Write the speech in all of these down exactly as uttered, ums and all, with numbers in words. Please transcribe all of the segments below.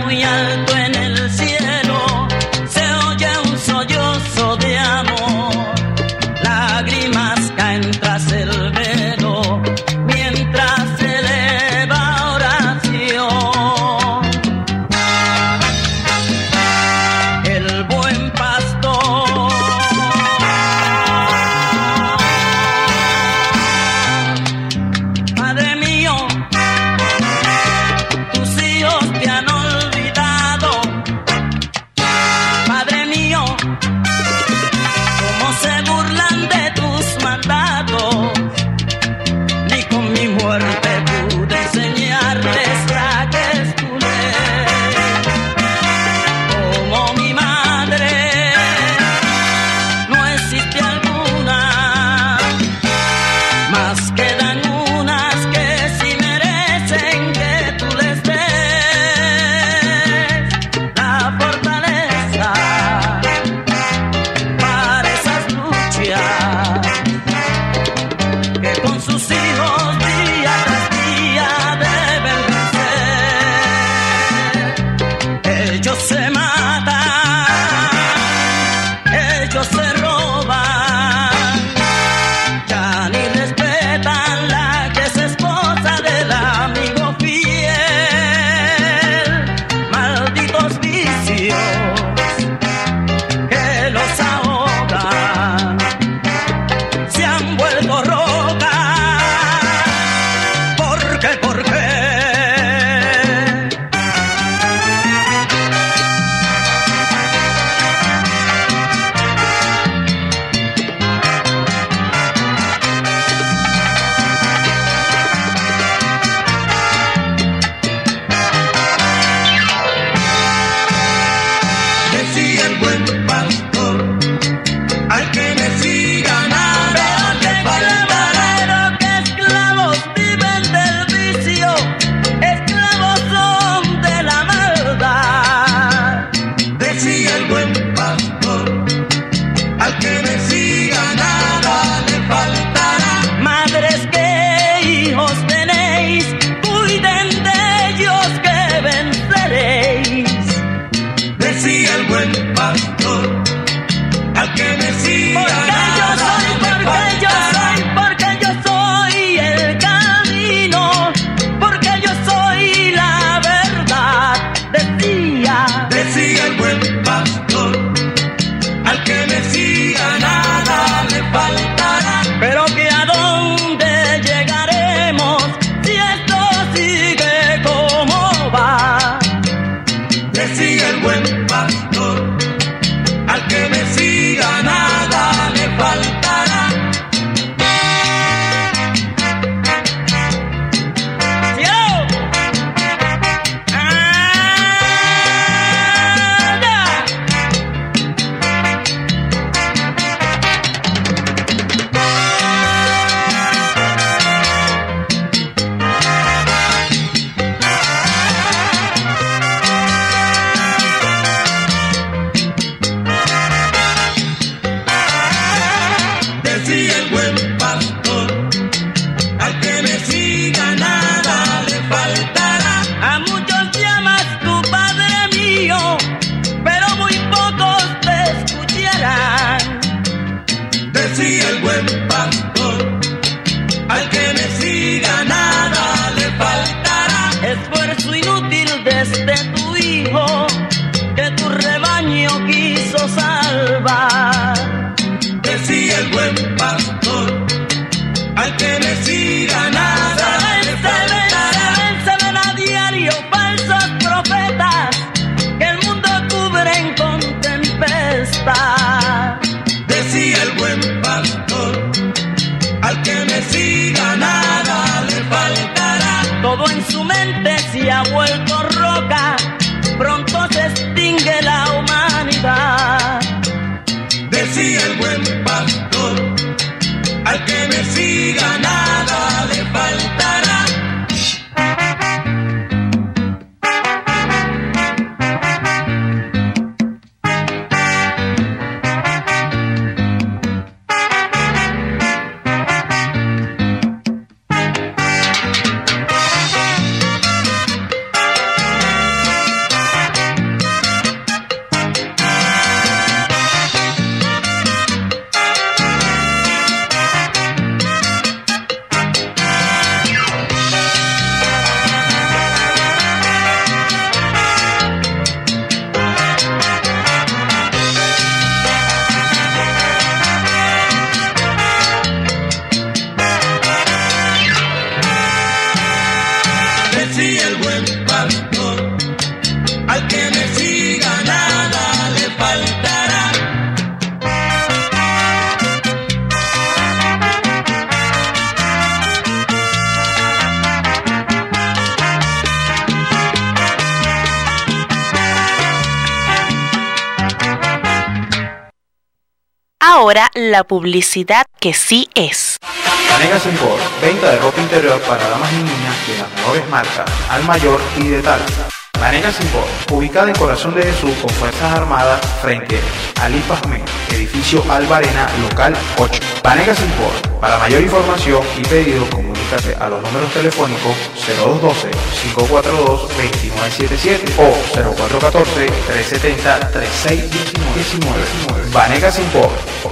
muy alto en el cielo se oye un sollozo de amor. Lágrimas caen tras el velo mientras se eleva oración. El buen pastor Padre mío, tus hijos te han olvidado. Padre mío, cómo se burlan de tus mandatos. Ni con mi muerte pude enseñarles la que es tu ley. Como mi madre, no existe alguna, más quedan unas que sí merecen que tú les des la fortaleza para esas luchas que con sus hijos día tras día deben vencer. Ellos se matan, ellos se roban, ya ni respetan la que es esposa del amigo fiel. Malditos vicios que los ahogan, se han vuelto rocas. ¿Por qué? ¿Por qué? Decía el buen pastor, al que me siga nada le faltará. Pero que esclavos viven del vicio, esclavos son de la maldad. Decía el buen pastor, al que me siga nada le faltará. Madres, que hijos tenéis, cuiden de ellos que venceréis. Decía el buen pastor, al que me siga Porque yo nada soy, le porque yo faltará. soy, porque yo soy el camino, porque yo soy la verdad. Decía, Decía el buen pastor, al que me siga nada le faltará. pero que a dónde llegaremos si esto sigue como va. Decía el buen pastor, al que me siga nada le faltará. ¡Cielo! ¡Anda! ahora la publicidad que sí es. Vanegas Import, venta de ropa interior para damas y niñas de las mejores marcas, al mayor y de talla. Vanegas Import, ubicada en Corazón de Jesús con Fuerzas Armadas frente al I P A S M E, edificio Alba Arena, local ocho. Vanegas Import, para mayor información y pedido, comunícate a los números telefónicos cero dos uno dos, cinco cuatro dos, dos nueve siete siete o cero cuatro uno cuatro, tres siete cero, tres seis uno nueve. Vanegas Import.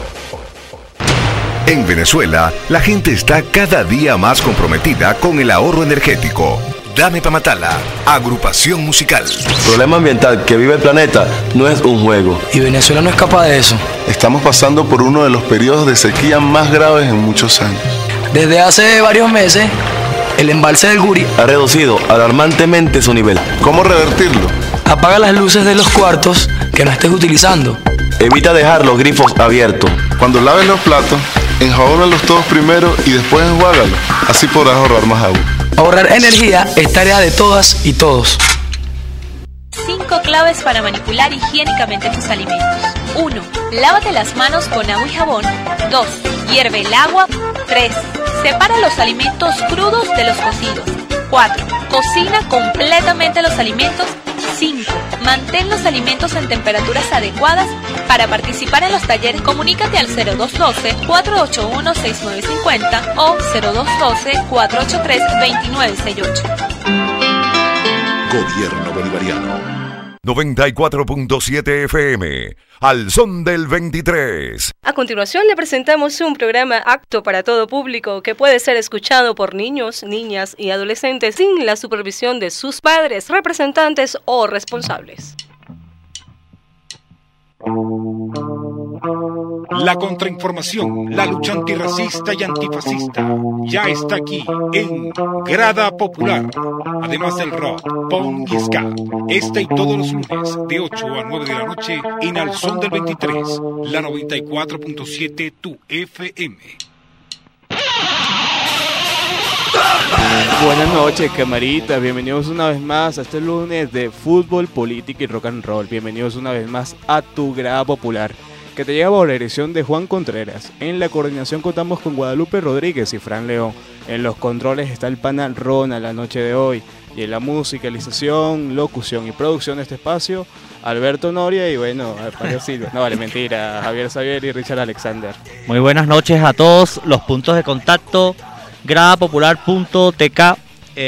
En Venezuela, la gente está cada día más comprometida con el ahorro energético. Dame pa' Matala, agrupación musical. El problema ambiental que vive el planeta no es un juego. Y Venezuela no es capaz de eso. Estamos pasando por uno de los periodos de sequía más graves en muchos años. Desde hace varios meses, el embalse del Guri ha reducido alarmantemente su nivel. ¿Cómo revertirlo? Apaga las luces de los cuartos que no estés utilizando. Evita dejar los grifos abiertos. Cuando laves los platos, enjabónalos todos primero y después enjuágalos. Así podrás ahorrar más agua. Ahorrar energía es tarea de todas y todos. Cinco claves para manipular higiénicamente tus alimentos. uno. Lávate las manos con agua y jabón. dos. Hierve el agua. tres. Separa los alimentos crudos de los cocidos. cuatro. Cocina completamente los alimentos. cinco. Mantén los alimentos en temperaturas adecuadas. Para participar en los talleres, comunícate al cero dos uno dos, cuatro ocho uno, seis nueve cinco cero o cero dos uno dos, cuatro ocho tres, dos nueve seis ocho. Gobierno Bolivariano. noventa y cuatro punto siete F M, al son del veintitrés. A continuación le presentamos un programa apto para todo público que puede ser escuchado por niños, niñas y adolescentes sin la supervisión de sus padres, representantes o responsables. La contrainformación, la lucha antirracista y antifascista ya está aquí en Grada Popular. Además del rock, punk y ska, este y todos los lunes de ocho a nueve de la noche en Al Son del veintitrés, la noventa y cuatro punto siete tu F M. Buenas noches, camaritas, bienvenidos una vez más a este lunes de fútbol, política y rock and roll. Bienvenidos una vez más a tu Grada Popular, que te llega por la dirección de Juan Contreras. En la coordinación contamos con Guadalupe Rodríguez y Fran León. En los controles está el pana Rona la noche de hoy. Y en la musicalización, locución y producción de este espacio, Alberto Noria y bueno, Mario Silva. No, vale, mentira, Javier Xavier y Richard Alexander. Muy buenas noches a todos. Los puntos de contacto: gradapopular punto t k,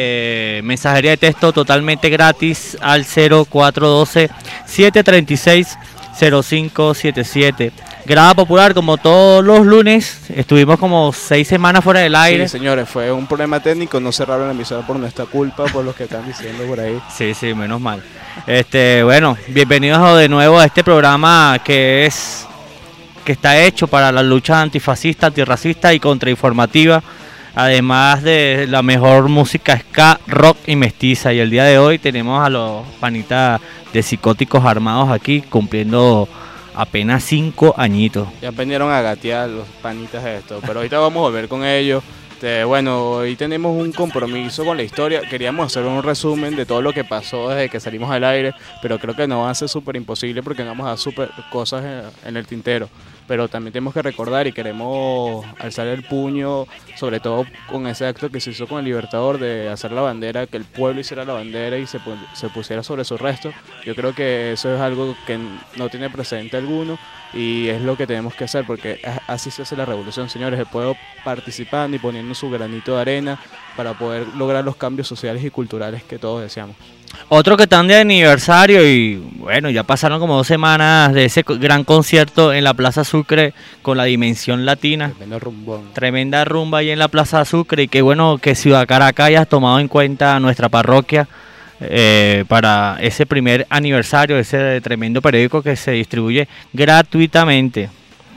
eh, mensajería de texto totalmente gratis al cero cuatro uno dos, siete tres seis, cero cinco siete siete. Grada Popular, como todos los lunes, estuvimos como seis semanas fuera del aire. Sí, señores, fue un problema técnico, no cerraron la emisora por nuestra culpa, por lo que están diciendo por ahí. Sí, sí, menos mal. Este, bueno, bienvenidos de nuevo a este programa que es que está hecho para la lucha antifascista, antirracista y contrainformativa, además de la mejor música ska, rock y mestiza. Y el día de hoy tenemos a los panitas de Psicóticos Armados aquí cumpliendo apenas cinco añitos. Ya aprendieron a gatear los panitas de esto, pero ahorita vamos a volver con ellos. Este, bueno, hoy tenemos un compromiso con la historia. Queríamos hacer un resumen de todo lo que pasó desde que salimos al aire, pero creo que no va a ser súper imposible porque vamos a dar super cosas en, en el tintero. Pero también tenemos que recordar y queremos alzar el puño, sobre todo con ese acto que se hizo con el Libertador de hacer la bandera, que el pueblo hiciera la bandera y se, se pusiera sobre su resto. Yo creo que eso es algo que no tiene precedente alguno y es lo que tenemos que hacer, porque así se hace la revolución, señores, el pueblo participando y poniendo su granito de arena para poder lograr los cambios sociales y culturales que todos deseamos. Otro que están de aniversario y bueno, ya pasaron como dos semanas de ese gran concierto en la Plaza Sucre con la Dimensión Latina. Tremenda rumbón. Tremenda rumba ahí en la Plaza Sucre y qué bueno que Ciudad Caracas haya tomado en cuenta nuestra parroquia eh, para ese primer aniversario, ese tremendo periódico que se distribuye gratuitamente.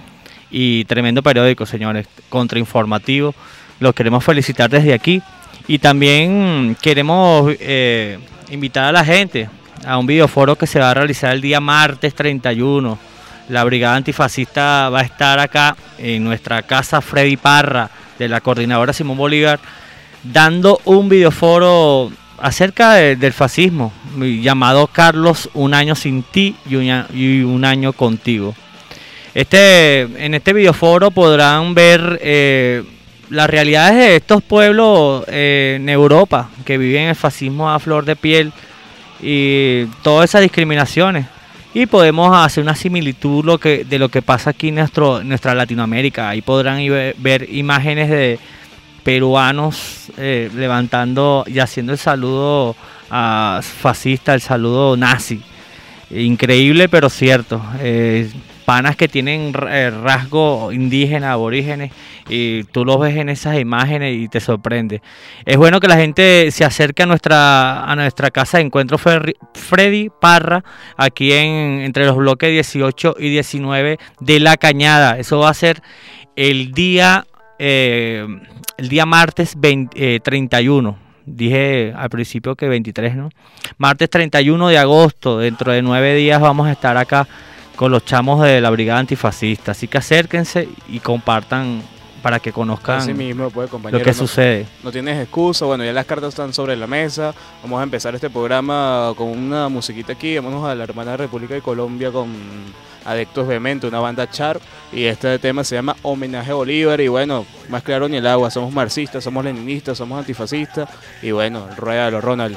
Y tremendo periódico, señores, contrainformativo. Los queremos felicitar desde aquí y también queremos eh, invitar a la gente a un videoforo que se va a realizar el día martes treinta y uno. La Brigada Antifascista va a estar acá en nuestra casa Freddy Parra de la Coordinadora Simón Bolívar dando un videoforo acerca de, del fascismo llamado Carlos, un año sin ti y un, y un año contigo. Este, en este videoforo podrán ver eh, las realidades de estos pueblos eh, en Europa que viven el fascismo a flor de piel y todas esas discriminaciones. Y podemos hacer una similitud lo que, de lo que pasa aquí en nuestro, nuestra Latinoamérica. Ahí podrán ver, ver imágenes de peruanos eh, levantando y haciendo el saludo a fascista, el saludo nazi. Increíble pero cierto. Eh, panas que tienen eh, rasgo indígena, aborígenes, y tú los ves en esas imágenes y te sorprende. Es bueno que la gente se acerque a nuestra a nuestra casa de encuentro Freddy Parra, aquí en entre los bloques dieciocho y diecinueve de La Cañada. Eso va a ser el día eh, el día martes veinte, eh, treinta y uno. Dije al principio que veintitrés, ¿no? Martes treinta y uno de agosto, dentro de nueve días vamos a estar acá con los chamos de la Brigada Antifascista. Así que acérquense y compartan para que conozcan Así mismo, pues, compañero, lo que no, sucede. No tienes excusa, bueno, ya las cartas están sobre la mesa. Vamos a empezar este programa con una musiquita aquí. Vámonos a la hermana República de Colombia con Adeptos Vehemente, una banda Sharp, y este tema se llama Homenaje a Bolívar. Y bueno, más claro ni el agua, somos marxistas, somos leninistas, somos antifascistas, y bueno, ruédalo, Ronald.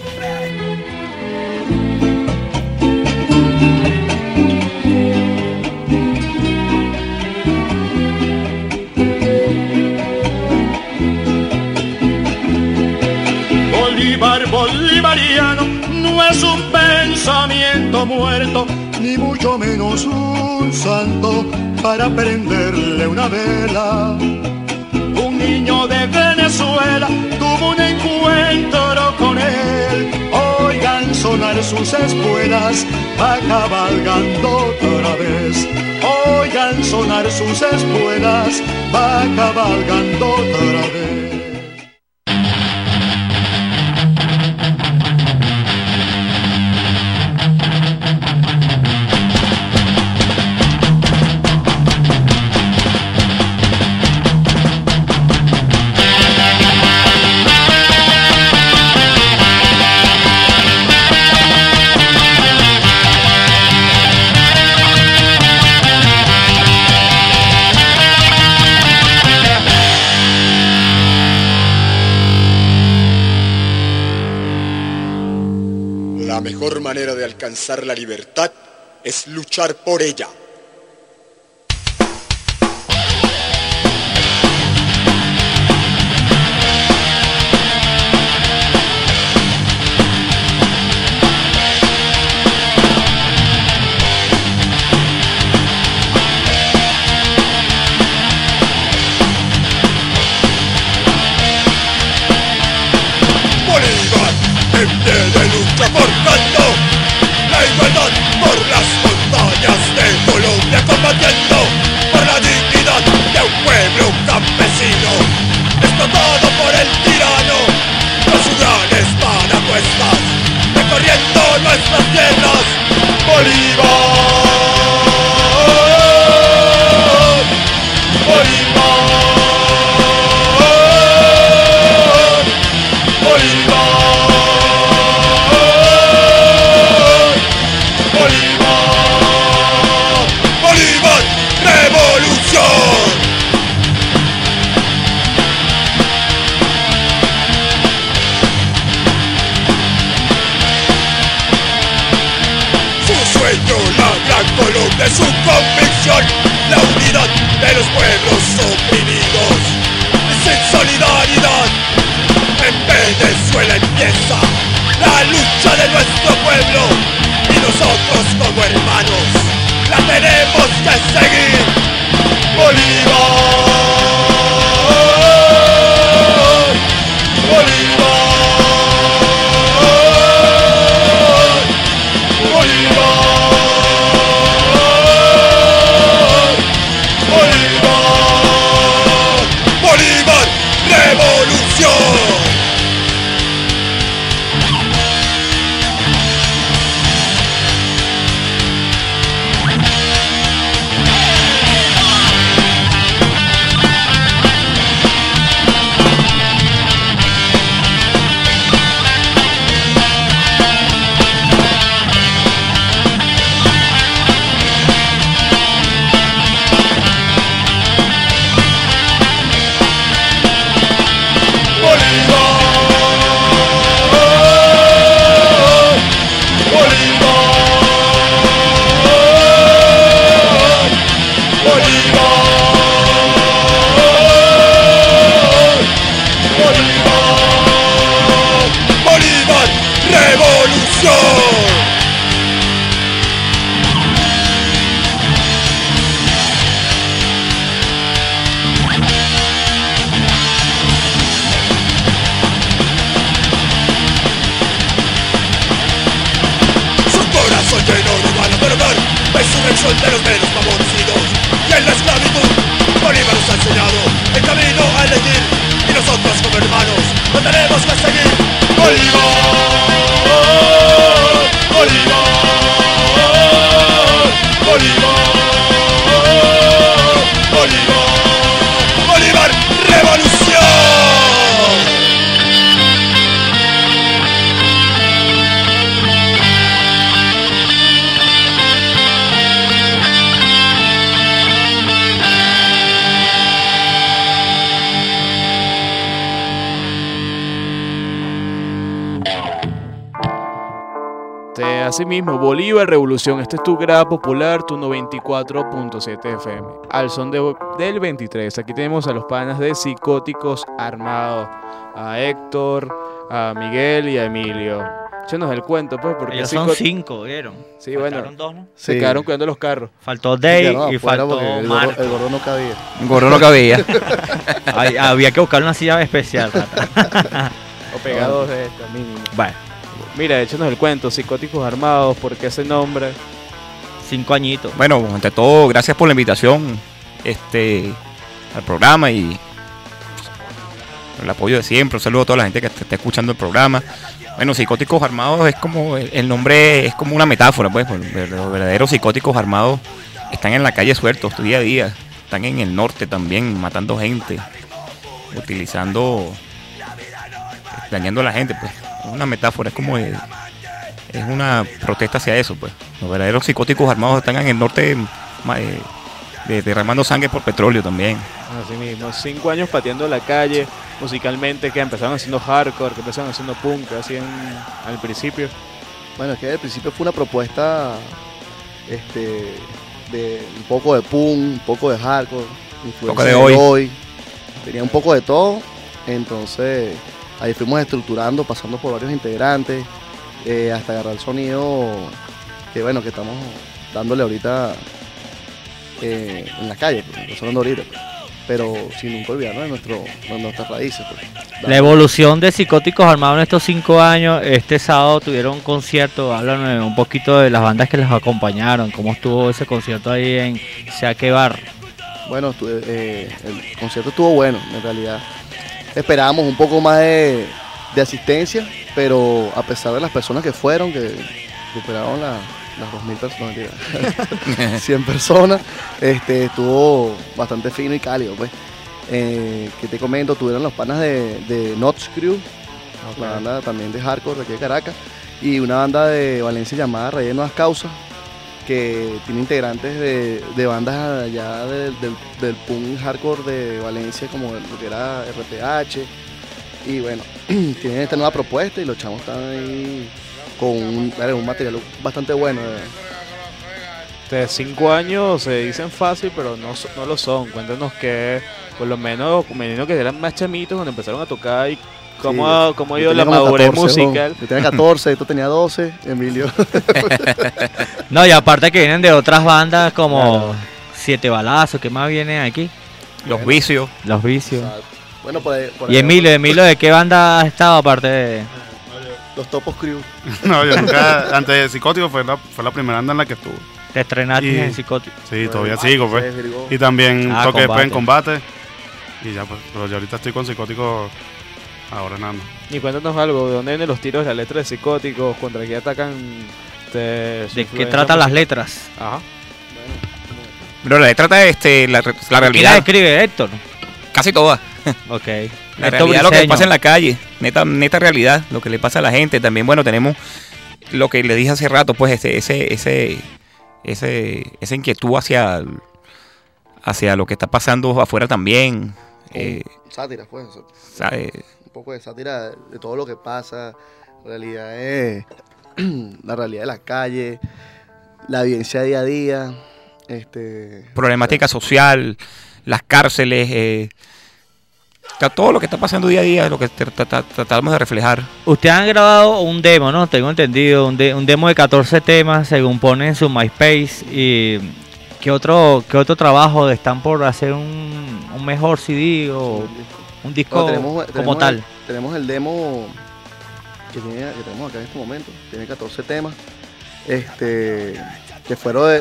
Bolívar bolivariano no es un pensamiento muerto, ni mucho menos un santo para prenderle una vela. Un niño de Venezuela tuvo un encuentro con él. Oigan sonar sus espuelas, va cabalgando otra vez. Oigan sonar sus espuelas, va cabalgando otra vez. La mejor manera de alcanzar la libertad es luchar por ella. De lucha forjando la igualdad por las montañas de Colombia, combatiendo por la dignidad de un pueblo campesino explotado por el tirano, con sus gran espada a cuestas, recorriendo nuestras tierras. Bolívar, Bolívar, Bolívar. Colombia es su convicción, la unidad de los pueblos oprimidos. Sin solidaridad, en Venezuela empieza la lucha de nuestro pueblo, y nosotros como hermanos la tenemos que seguir. Bolívar, Bolívar, Bolívar. son de los menos favorecidos. Y en la esclavitud, Bolívar nos ha enseñado el camino a elegir. Y nosotros como hermanos lo tenemos que seguir. Bolívar, Bolívar, Bolívar, Bolívar, Bolívar, revolución. Asimismo, Bolívar Revolución, este es tu grada popular, tu noventa y cuatro punto siete F M. Al son de, del veintitrés, aquí tenemos a los panas de Psicóticos Armados, a Héctor, a Miguel y a Emilio. Échenos el cuento, pues, porque ellos psicot... son cinco, ¿vieron? Sí, bueno, dos, ¿no? Se sí. quedaron cuidando los carros. Faltó Dave no, y faltó el Marco. gorro, el gorro no cabía. El gorro no cabía. Ay, había que buscar una silla especial. O pegados de esta, mínimo. Bueno. Mira, échenos el cuento, Psicóticos Armados, ¿por qué ese nombre? Cinco añitos. Bueno, ante todo, gracias por la invitación este, al programa y el apoyo de siempre. Un saludo a toda la gente que está escuchando el programa. Bueno, Psicóticos Armados es como, el nombre es como una metáfora, pues, los verdaderos psicóticos armados están en la calle sueltos día a día, están en el norte también, matando gente, utilizando, dañando a la gente, pues. Es una metáfora, es como de, es una protesta hacia eso, pues. Los verdaderos psicóticos armados están en el norte eh, de, derramando sangre por petróleo también. Así mismo, cinco años pateando la calle, musicalmente, que empezaron haciendo hardcore, que empezaron haciendo punk, así en, al principio. Bueno, es que al principio fue una propuesta este, de un poco de punk, un poco de hardcore, un poco de hoy. hoy. Tenía un poco de todo, entonces ahí fuimos estructurando, pasando por varios integrantes, eh, hasta agarrar el sonido que bueno, que estamos dándole ahorita eh, en la calle, pues, está sonando ahorita, pues. Pero sin nunca olvidarnos de, nuestro, de nuestras raíces. Pues. La evolución de Psicóticos Armados en estos cinco años, este sábado tuvieron un concierto, háblanos un poquito de las bandas que les acompañaron, cómo estuvo ese concierto ahí en Saque Bar. Bueno, estuve, eh, el concierto estuvo bueno, en realidad. Esperábamos un poco más de, de asistencia, pero a pesar de las personas que fueron, que superaron la, las dos mil personas, cien personas, este, estuvo bastante fino y cálido, pues. Eh, que te comento, tuvieron los panas de, de Notch Crew, okay. Una banda también de hardcore de aquí de Caracas, y una banda de Valencia llamada Raíz de Nuevas Causas, que tiene integrantes de, de bandas allá de, de, del punk hardcore de Valencia, como lo que era R P H, y bueno, tienen esta nueva propuesta y los chamos están ahí con un, un material bastante bueno. De cinco años se dicen fácil, pero no, no lo son. Cuéntanos que, por lo menos, meninos que eran más chamitos cuando empezaron a tocar y cómo, sí, cómo ha ido la madurez catorce, musical. Yo tenía catorce, esto tenía doce, Emilio. No, y aparte que vienen de otras bandas como claro. Siete Balazos, ¿qué más vienen aquí? Los bueno, Vicios. Los Vicios. Bueno, por ahí, por y ahí Emilio, vamos. Emilio, ¿de qué banda has estado aparte de...? Los Topos Crew. No, yo nunca, antes de Psicótico fue la, fue la primera banda en la que estuve. ¿Te estrenaste y, en Psicótico? Sí, bueno, todavía sigo, pues. Y también ah, toqué después en Combate. Y ya, pues, pero yo ahorita estoy con Psicótico ahora nada más. Y cuéntanos algo, ¿de dónde vienen los tiros de la letra de Psicóticos? ¿Contra qué atacan? ¿De, ¿De qué tratan las letras? Ajá. Pero la letra trata este, la, la realidad. ¿Quién la escribe, Héctor? Casi todas. Ok. La realidad, lo que pasa en la calle, neta, neta realidad, lo que le pasa a la gente. También, bueno, tenemos lo que le dije hace rato, pues ese, ese, ese, ese, esa inquietud hacia, hacia lo que está pasando afuera también. Eh, sátira, pues. ¿sabe? Un poco de sátira de todo lo que pasa. La realidad es la realidad de la calle, la vivencia día a día. Este, problemática social, las cárceles, eh, todo lo que está pasando día a día, lo que tratamos de reflejar. Ustedes han grabado un demo, ¿no? Tengo entendido, un, de, un demo de catorce temas, según ponen en su MySpace. Y ¿qué otro, qué otro trabajo están por hacer un, un mejor C D o un disco no, tenemos, como tenemos tal? El, tenemos el demo que, tiene, que tenemos acá en este momento, tiene catorce temas, este, que fueron de,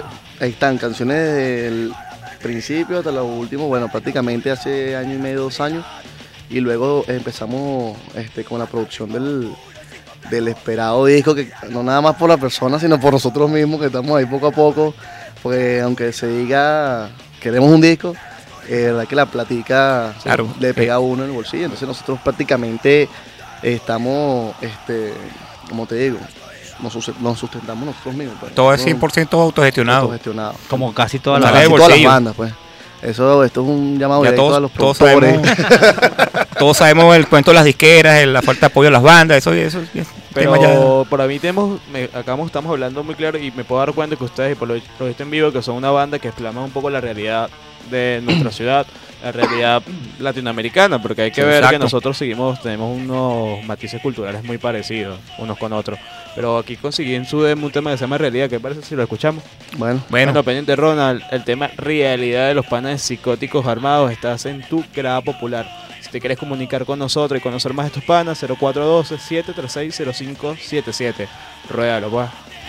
ahí están canciones desde el principio hasta lo último, bueno, prácticamente hace año y medio, dos años, y luego empezamos este, con la producción del, del esperado disco, que no nada más por la persona, sino por nosotros mismos, que estamos ahí poco a poco, porque aunque se diga queremos un disco, eh, verdad que la platica claro. le pega a uno en el bolsillo, entonces nosotros prácticamente estamos, este, como te digo, nos, nos sustentamos nosotros mismos. Pues. Todo es cien por ciento autogestionado. autogestionado. Como casi todas las bandas. Todas las bandas, pues. Eso, esto es un llamado ya directo todos, a los todos productores. Sabemos, todos sabemos el cuento de las disqueras, el, la falta de apoyo a las bandas, eso, eso, eso pero ya... para mí tenemos, me, acá estamos hablando muy claro y me puedo dar cuenta que ustedes, y por lo, lo visto en vivo, que son una banda que plasma un poco la realidad de nuestra ciudad, la realidad latinoamericana, porque hay que Sí, ver exacto. que nosotros seguimos, tenemos unos matices culturales muy parecidos unos con otros, pero aquí conseguí en su demo un tema que se llama Realidad. ¿Qué parece si lo escuchamos? Bueno, bueno. Bueno, pendiente Ronald, el tema Realidad de los Panas Psicóticos Armados, estás en tu grada popular. Si te quieres comunicar con nosotros y conocer más de estos panas, cero cuatro uno dos, siete tres seis, cero cinco siete siete. Ruédalo, pues.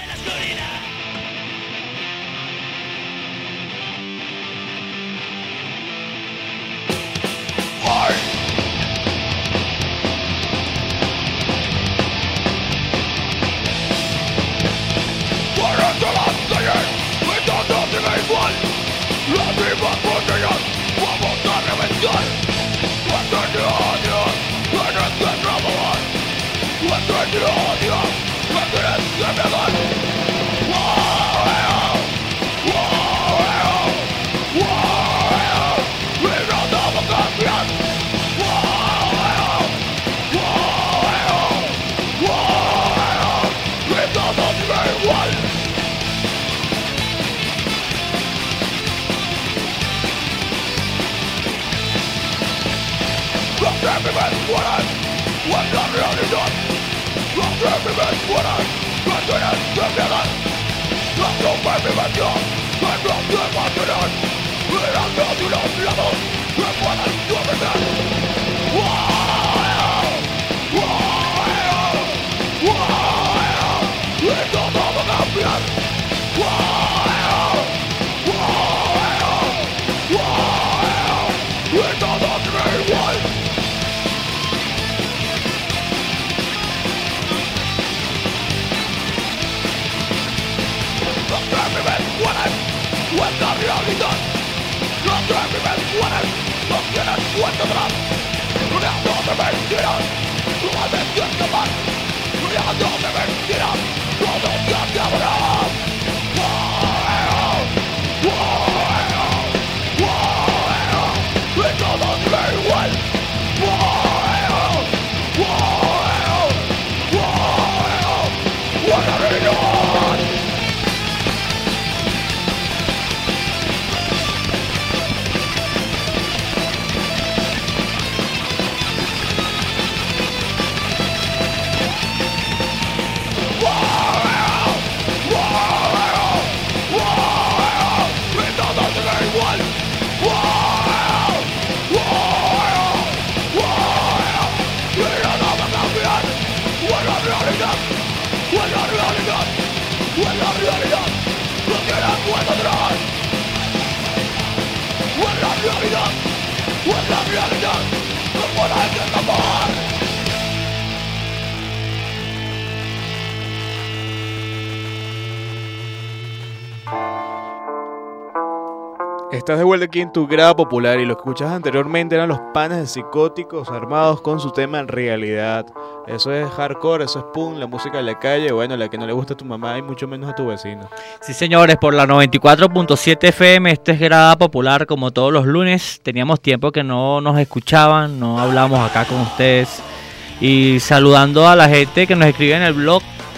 Estás de vuelta aquí en tu grada popular y lo que escuchas anteriormente eran los Panas de Psicóticos Armados con su tema Realidad. Eso es hardcore, eso es punk, la música de la calle, bueno, la que no le gusta a tu mamá y mucho menos a tu vecino. Sí, señores, por la noventa y cuatro punto siete F M, esto es grada popular como todos los lunes. Teníamos tiempo que no nos escuchaban, no hablamos acá con ustedes. Y saludando a la gente que nos escribe en el blog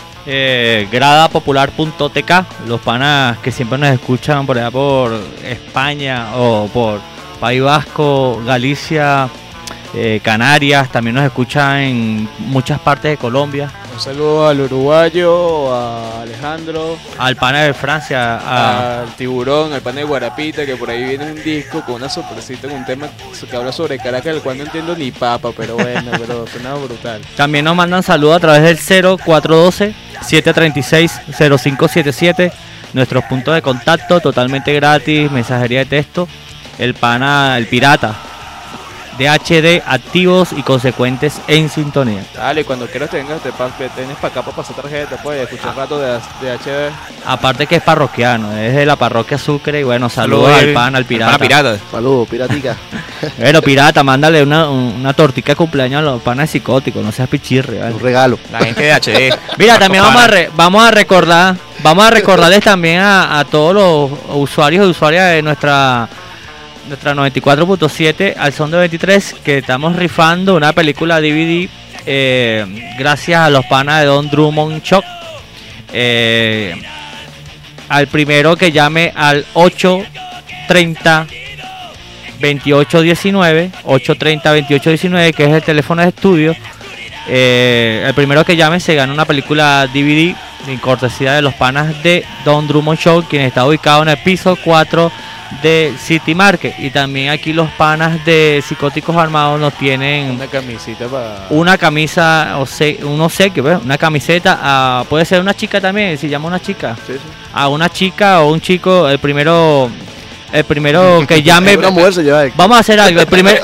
eh, grada popular punto t k, los panas que siempre nos escuchan por allá por España o por País Vasco, Galicia, eh, Canarias, también nos escuchan en muchas partes de Colombia. Un saludo al uruguayo, a Alejandro, al pana de Francia, a... al tiburón, al pana de Guarapita, que por ahí viene un disco con una sorpresita, con un tema que habla sobre Caracas, del cual no entiendo ni papa, pero bueno, pero suena brutal. También nos mandan saludos a través del cero cuatro uno dos, siete tres seis, cero cinco siete siete. Nuestros puntos de contacto totalmente gratis, mensajería de texto, el pana, el pirata, D H D activos y consecuentes en sintonía. Dale, cuando quieras te vengas, te, pa- te tienes para acá para pasar tarjeta, pues, escuchar un rato de, de H D. Aparte que es parroquiano, es de la parroquia Sucre y bueno, saludos Saludos al pan, al pirata. al pana pirata. Saludos, piratica. Bueno, pirata, mándale una, una tortica de cumpleaños a los panas psicóticos, no seas pichirre, ¿vale? Un regalo. La gente de H D. Mira, también vamos a, re- vamos a recordar, vamos a recordarles también a, a todos los usuarios y usuarias de nuestra nuestra noventa y cuatro punto siete al son de veintitrés que estamos rifando una película D V D eh, gracias a los panas de Don Drummond Shock. Eh, al primero que llame al ocho treinta veintiocho diecinueve, ocho treinta veintiocho diecinueve, que es el teléfono de estudio. Eh, el primero que llame se gana una película D V D en cortesía de los panas de Don Drummond Show, quien está ubicado en el piso cuatro de City Market. Y también aquí los panas de Psicóticos Armados nos tienen Una camisita para... una camisa, o se, un obsequio, ¿ves? Una camiseta, a, puede ser una chica también, si llama una chica, Sí, sí. a una chica o un chico, el primero, el primero que llame. Una mujer se lleva de- Vamos a hacer algo, el primer,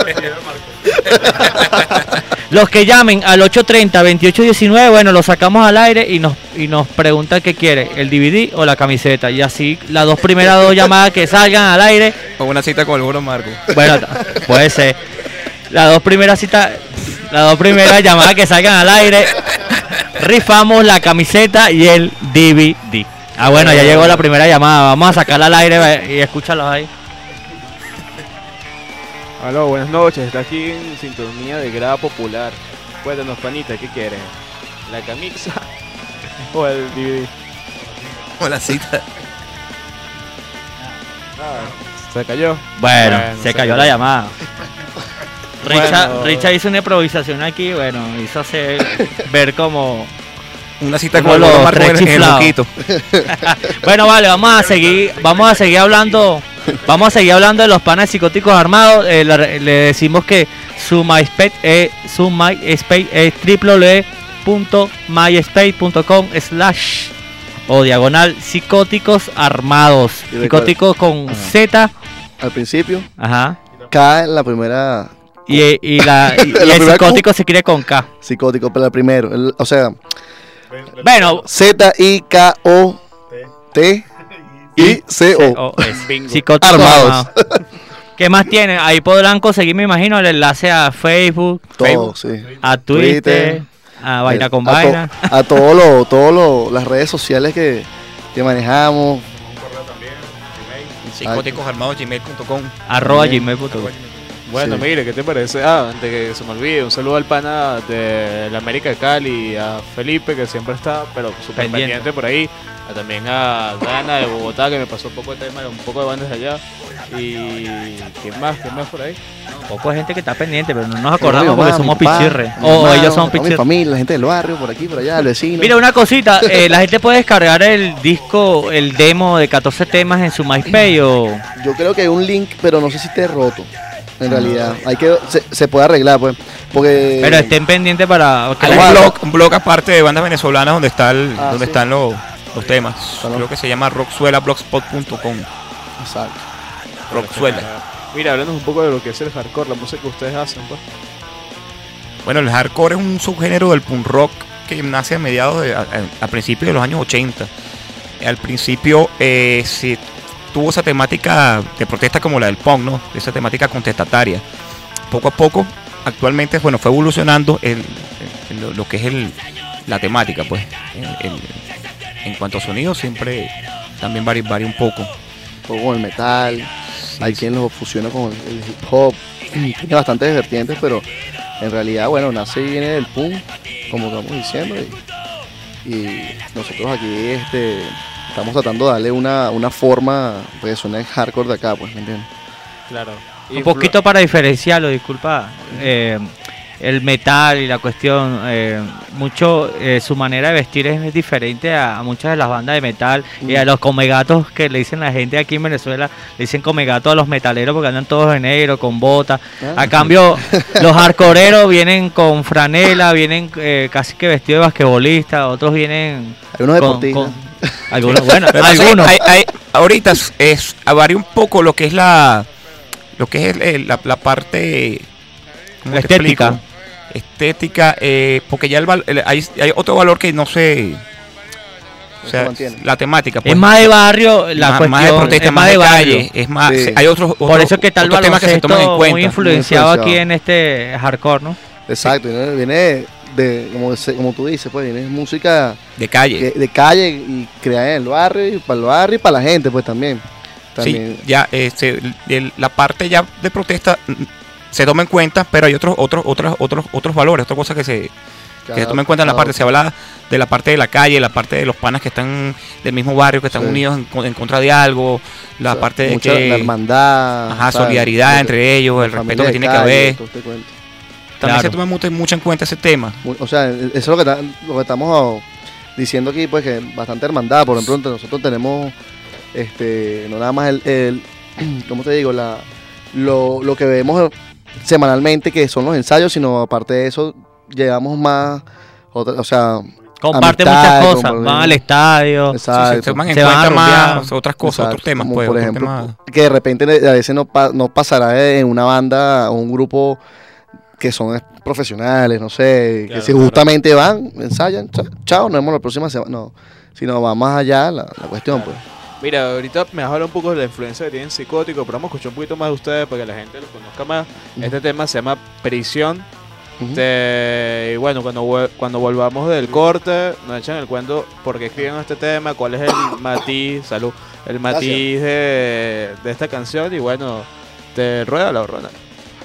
los que llamen al ocho treinta veintiocho diecinueve, bueno, lo sacamos al aire y nos y nos pregunta qué quiere, el D V D o la camiseta, y así las dos primeras dos llamadas que salgan al aire. Con una cita con el Goro Marco. Bueno, puede ser. Las dos primeras citas, las dos primeras llamadas que salgan al aire, rifamos la camiseta y el D V D. Ah, bueno, ya llegó la primera llamada. Vamos a sacarla al aire y escúchalos ahí. Aló, buenas noches, está aquí en sintonía de Grada Popular. Cuéntanos, panita, ¿qué quieren? ¿La camisa o el D V D? O la cita. Ah, ¿se cayó? Bueno, se cayó la llamada. Richard, Bueno. Richard hizo una improvisación aquí, bueno, hizo hacer ver como Una cita como con el Goro los Marco tres en el chiflados. Moquito. Bueno, vale, vamos a seguir, vamos a seguir hablando, vamos a seguir hablando de los panes psicóticos armados. Eh, le, le decimos que su MySpace es su MySpace es w w w punto myspace punto com slash o diagonal psicóticos armados. Y recuerda- Psicóticos con Ajá. Z. Al principio, Ajá. K en la primera. Y, y, la, y, y La el primera psicótico Q. se quiere con K. Psicótico, pero el primero. el- o sea, Bueno, Z I K O T I C O. O S. Psicóticos Armados. armados. ¿Qué más tienen? Ahí podrán conseguir, me imagino, el enlace a Facebook, Todo, sí. a Twitter, a Vaina con a Vaina. to- a todos lo, todo lo- las redes sociales que, que manejamos. Psicóticos armados gmail punto com. Arroba gmail punto com. Bueno, Sí. mire, ¿qué te parece? Ah, antes que se me olvide, un saludo al pana de la América de Cali, a Felipe, que siempre está, pero súper Pendiente. pendiente por ahí. A- también a Dana de Bogotá, que me pasó un poco de tema, un poco de bandas de allá. Y ¿quién más? ¿Quién más por ahí? Poco de gente que está pendiente, pero no nos acordamos Mi porque mamá, somos mi papá, pichirres. mi O hermano, ellos son toda Mi pichirres. familia, la gente del barrio, por aquí, por allá, el vecino. Mira, una cosita, eh, la gente puede descargar el disco, el demo de catorce temas en su MySpace o... Yo creo que hay un link, pero no sé si esté roto. En realidad, hay que se, se puede arreglar, pues, porque Pero estén pendientes para... que Hay la- un blog, un blog aparte de bandas venezolanas donde está el, Ah, donde sí. están los, los temas. Claro. Creo que se llama rocksuela blogspot punto com. Exacto. Rocksuela. Mira, hablando un poco de lo que es el hardcore, la música que ustedes hacen, pues. Bueno, el hardcore es un subgénero del punk rock que nace a mediados de, a, a- a principios de los años ochenta. Al principio eh, se tuvo esa temática de protesta como la del punk, ¿no? Esa temática contestataria. Poco a poco, actualmente, bueno, fue evolucionando el, el- lo, lo que es el, la temática, pues. El- el- en cuanto a sonido, siempre también varía, varía un poco. Un poco con el metal, hay quien lo fusiona con el, el hip hop. Tiene bastantes vertientes, pero en realidad, bueno, nace y viene del punk, como estamos diciendo. Y, y nosotros aquí este, estamos tratando de darle una, una forma, pues suena el hardcore de acá, pues, ¿me entiendes? Claro. Un poquito para diferenciarlo, disculpa. Eh, el metal y la cuestión, eh, mucho eh, su manera de vestir es diferente a, a muchas de las bandas de metal y a los comegatos que le dicen la gente aquí en Venezuela, le dicen comegatos a los metaleros porque andan todos de negro, con botas. Ah. A cambio, los hardcoreeros vienen con franela, vienen eh, casi que vestidos de basquetbolistas, otros vienen Hay unos con, deportistas. con- Algunos, bueno, Lo que pasa es que algunos. hay- hay- ahorita es, es varía un poco lo que es la lo que es el- el- la, la parte ¿cómo La te explico? estética. Estética, eh, porque ya el, val- el- hay, hay otro valor que no se o No sea, se mantiene. la temática pues, Es más de barrio la más, cuestión, más de protesta, es más más de de calle, barrio. es más, Sí. hay otros Por otros- eso es que está el otros temas que se toman en baloncesto cuenta. muy influenciado Muy aquí influenciado. en este hardcore, ¿no? Exacto, viene, viene de, como, se- como tú dices, pues viene música de calle. que- de calle y creada en el barrio, y para el barrio y para la gente, pues también. también. Sí, ya este, el- el- la parte ya de protesta mm, se toma en cuenta, pero hay otros otros otros otros otros valores, otras cosas que se que se toma en cuenta en la parte, se habla de la parte de la calle, la parte de los panas que están del mismo barrio, que están Sí. unidos en, con- en contra de algo, la O sea, parte de mucha- que la hermandad, ajá, o sea, solidaridad lo que- entre ellos, la el respeto familia que de tiene calle, que haber. todo este cuento. También Claro. se toma mucho, mucho en cuenta ese tema. Muy- O sea, eso es lo que, ta- lo que estamos diciendo aquí, pues que bastante hermandad. Por ejemplo, entre nosotros tenemos, este, no nada más el, el ¿cómo te digo? La, lo, lo que vemos semanalmente, que son los ensayos, sino aparte de eso, llevamos más, otra- o sea, Comparten amistad, muchas cosas, como- van al estadio, Exacto. Sí, se toman en se van a cuenta rumbear. más otras cosas, otros Exacto, temas, como pues, por otros ejemplo, temas. que de repente a veces no, pa- no pasará en una banda o un grupo que son es- profesionales, no sé, Claro, que si claro. justamente van, ensayan, cha- chao, nos vemos la próxima semana, no, sino va más allá la, la cuestión, pues. Mira, ahorita me has hablado un poco de la influencia que tienen Psicótico, pero vamos a escuchar un poquito más de ustedes para que la gente los conozca más. Este tema se llama Prisión. Este, y bueno, cuando, vuel- cuando volvamos del corte, nos echan el cuento por qué escribieron este tema, cuál es el matiz, salud, el matiz de, de esta canción y bueno, te rueda la Ronald.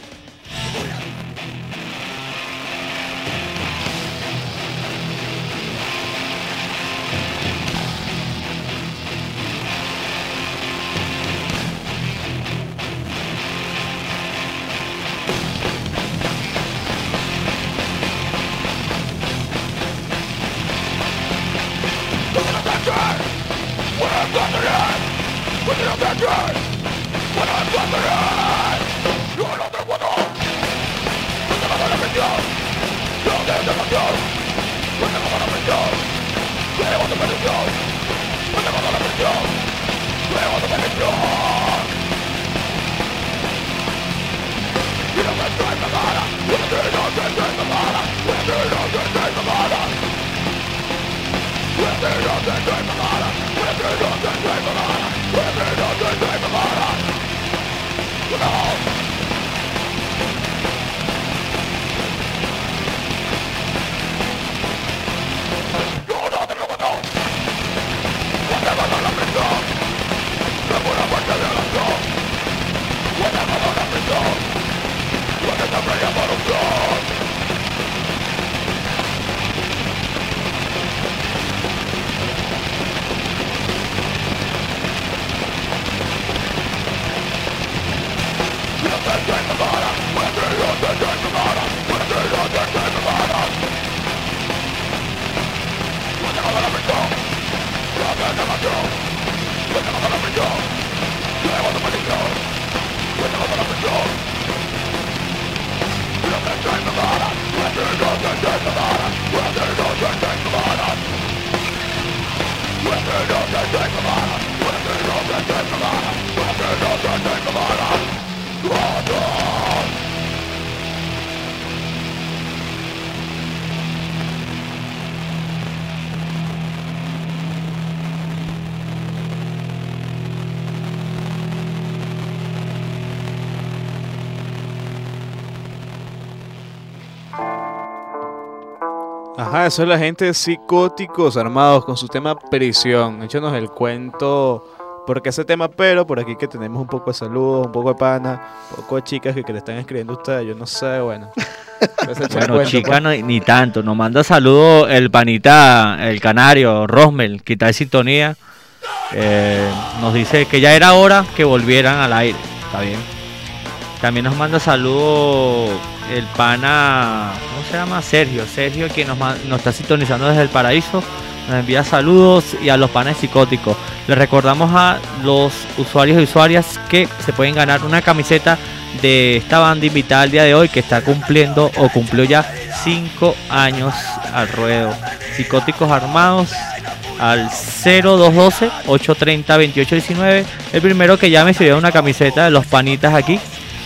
Ajá, eso es la gente de Psicóticos Armados con su tema Prisión. Échanos el cuento porque ese tema, pero por aquí que tenemos un poco de saludos, un poco de pana, un poco de chicas que, que le están escribiendo a ustedes, yo no sé, bueno. Entonces, echa el Bueno, cuento, chica, pues. no, ni tanto. Nos manda saludos el panita, el canario, Rosmel, que está en sintonía. Eh, nos dice que ya era hora que volvieran al aire. Está bien. También nos manda saludos el pana, ¿cómo se llama? Sergio. Sergio, quien nos, ma- nos está sintonizando desde el paraíso. Nos envía saludos y a los panes psicóticos. Les recordamos a los usuarios y usuarias que se pueden ganar una camiseta de esta banda invitada el día de hoy que está cumpliendo o cumplió ya cinco años al ruedo. Psicóticos Armados al cero dos uno dos, ocho tres cero, dos ocho uno nueve. El primero que llame se lleva una camiseta de los panitas aquí.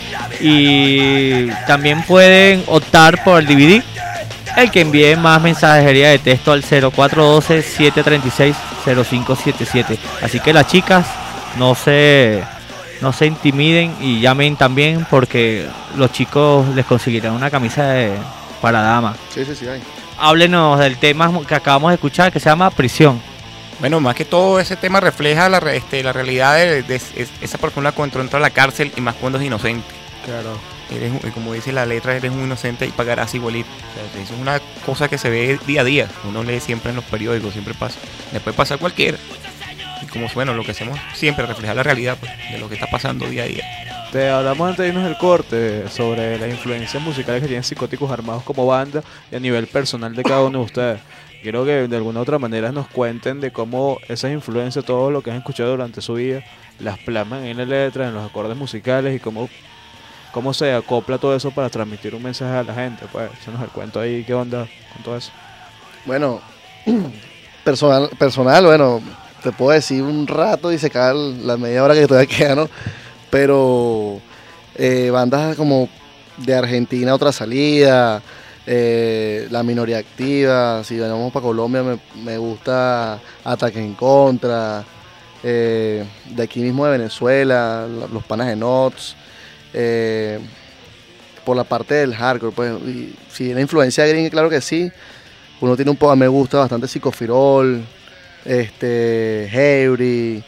Y también pueden optar por el D V D. El que envíe más mensajería de texto al cero cuatro uno dos, siete tres seis, cero cinco siete siete. Así que las chicas no se, no se intimiden y llamen también, porque los chicos les conseguirán una camisa de, para dama. Sí, sí, sí, hay. Háblenos del tema que acabamos de escuchar, que se llama Prisión. Bueno, más que todo ese tema refleja la, este, la realidad de, de, de esa persona cuando entra a la cárcel, y más cuando es inocente. Claro. Eres, como dice la letra, eres un inocente y pagarás igualito. O sea, eso es una cosa que se ve día a día. Uno lee siempre en los periódicos, siempre pasa. Después pasa cualquiera. Y como, bueno, lo que hacemos siempre refleja la realidad, pues, de lo que está pasando día a día. Te hablamos antes de irnos del corte sobre las influencias musicales que tienen Psicóticos Armados como banda y a nivel personal de cada uno de ustedes. Quiero que de alguna u otra manera nos cuenten de cómo esas influencias, todo lo que han escuchado durante su vida, las plasman en la letra, en los acordes musicales, y cómo, cómo se acopla todo eso para transmitir un mensaje a la gente. Pues échanos el cuento ahí, ¿qué onda con todo eso? Bueno, personal, personal, bueno, te puedo decir un rato y se cae la media hora que todavía queda, ¿no? Pero eh, bandas como de Argentina, Otra Salida, eh, La Minoría Activa, si vamos para Colombia me, me gusta Ataque en Contra, eh, de aquí mismo de Venezuela, los panas de Nots, eh, por la parte del hardcore, pues, y si la influencia gringa, claro que sí, uno tiene un poco, me gusta bastante Psicofirol, este, Heuri,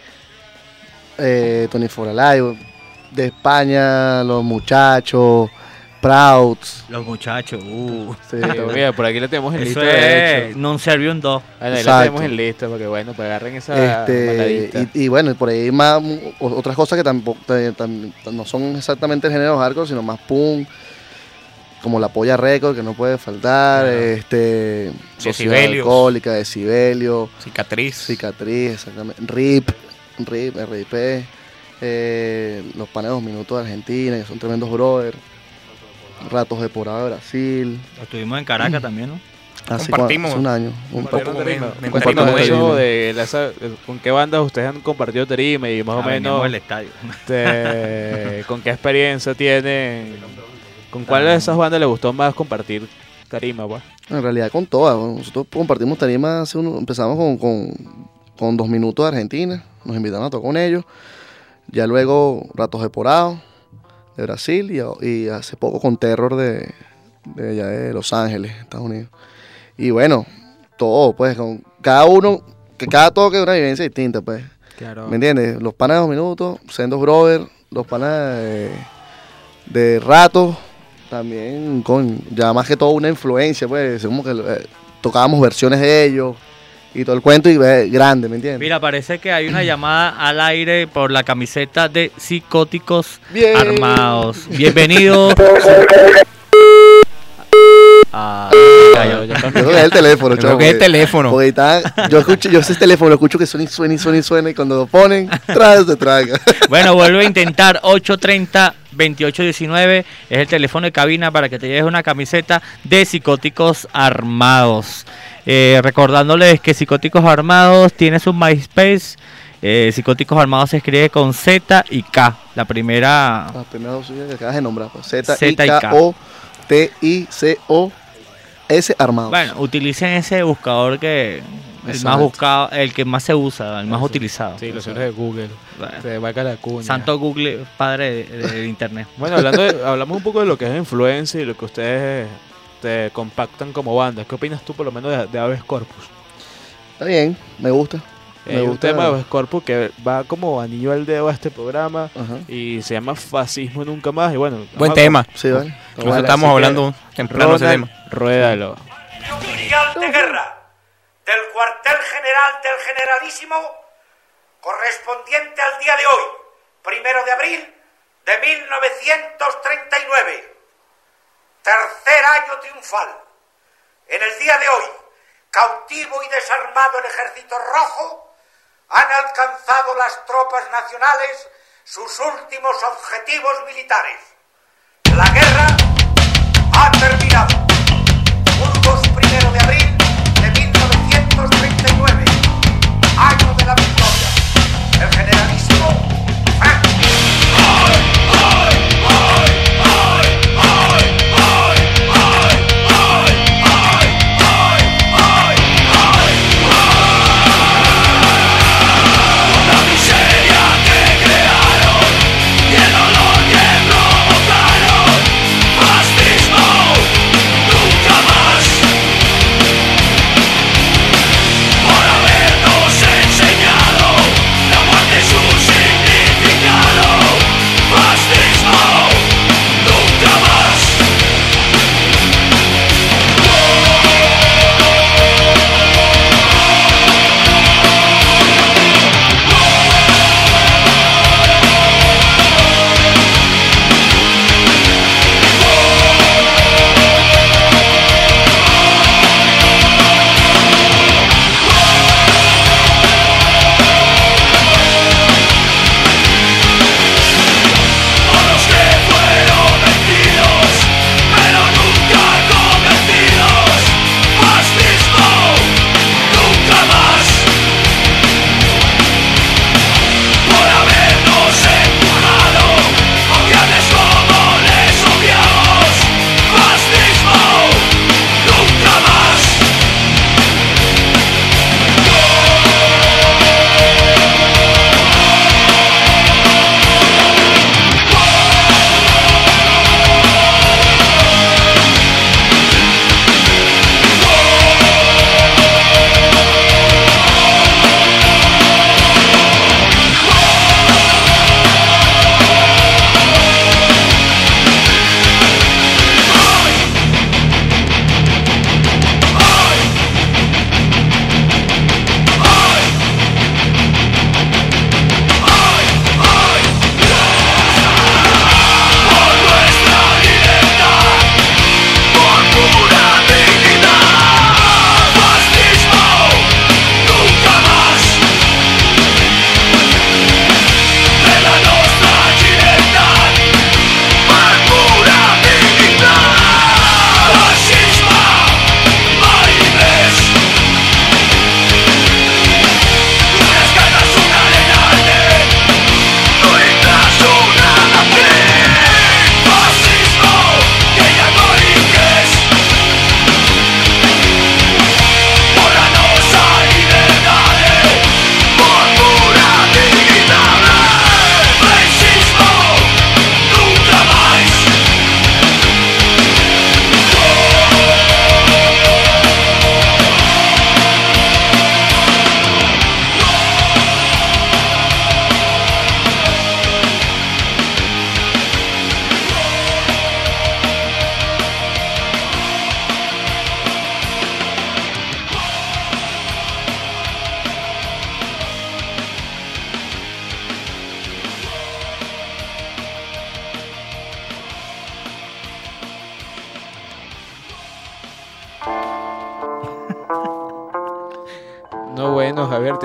eh, Tony For Alive. De España, Los Muchachos, Prouds. Los Muchachos, uh. Sí, mira, por aquí le tenemos en Eso lista, de es hecho. Non Servium dos. Ahí le tenemos en lista, porque bueno, para agarren esa este, manadita. y, y bueno, por ahí más otras cosas que tampoco tam, no son exactamente el género hardcore, sino más punk, como La Polla Record, que no puede faltar, claro. este Sociedad Alcohólica, Decibelio, Cicatriz. Cicatriz, exactamente. R I P, R I P, R I P. Eh, los panes de dos minutos de Argentina, que son tremendos brothers. Ratos de Porada de Brasil. Estuvimos en Caracas mm. también, ¿no? Hace, compartimos hace un año. Un poco de, de la, ¿con qué bandas ustedes han compartido tarima y más ah, o menos el estadio. Te, con qué experiencia tienen? ¿Con cuál de esas bandas les gustó más compartir tarima, pues? En realidad con todas. Nosotros compartimos tarima hace uno, empezamos con, con, con dos minutos de Argentina. Nos invitaron a tocar con ellos. Ya luego Ratos de Porado de Brasil y, y hace poco con Terror de, de allá de Los Ángeles, Estados Unidos. Y bueno, todo, pues, con cada uno, que cada toque es una vivencia distinta, pues. Claro. ¿Me entiendes? Los panas de dos minutos, Sendos Brothers, los panas de, de Ratos, también con, ya más que todo una influencia, pues, como que eh, tocábamos versiones de ellos. Y todo el cuento y ve grande, ¿me entiendes? Mira, parece que hay una llamada al aire por la camiseta de Psicóticos Bien. Armados. Bienvenidos. Ah, yo creo que es el teléfono, creo que es el teléfono. Está, yo escucho, yo ese teléfono lo escucho que suena y suena y suena y suena y cuando lo ponen, tras se traga. Bueno, vuelve a intentar ocho tres cero, dos ocho uno nueve, es el teléfono de cabina para que te lleves una camiseta de Psicóticos Armados. Eh, recordándoles que Psicóticos Armados tiene su MySpace. eh, Psicóticos Armados se escribe con Z y K. La primera. La primera dos que acabas de nombrar, pues. Z I K O T I C O S Armados. Bueno, utilicen ese buscador que el más buscado, el que más se usa, el más Exacto. utilizado. Sí, los señores de Google. Bueno. Se va a la cuña. Santo Google, padre de, de internet. Bueno, hablando de, hablamos un poco de lo que es influencia y lo que ustedes te compactan como banda. ¿Qué opinas tú por lo menos de, de Habeas Corpus? Está bien, me gusta. Hay un tema de Habeas Corpus que va como anillo al dedo a este programa. Ajá. Y se llama Fascismo Nunca Más. Y bueno, buen tema. Sí, vale. Nosotros estamos hablando temprano de ese tema. Ruédalo. Oficial de guerra del cuartel general del Generalísimo, correspondiente al día de hoy, primero de abril de mil novecientos treinta y nueve. Tercer año triunfal. En el día de hoy, cautivo y desarmado el Ejército Rojo, han alcanzado las tropas nacionales sus últimos objetivos militares. La guerra ha terminado. Burgos, primero de abril de mil novecientos treinta y nueve.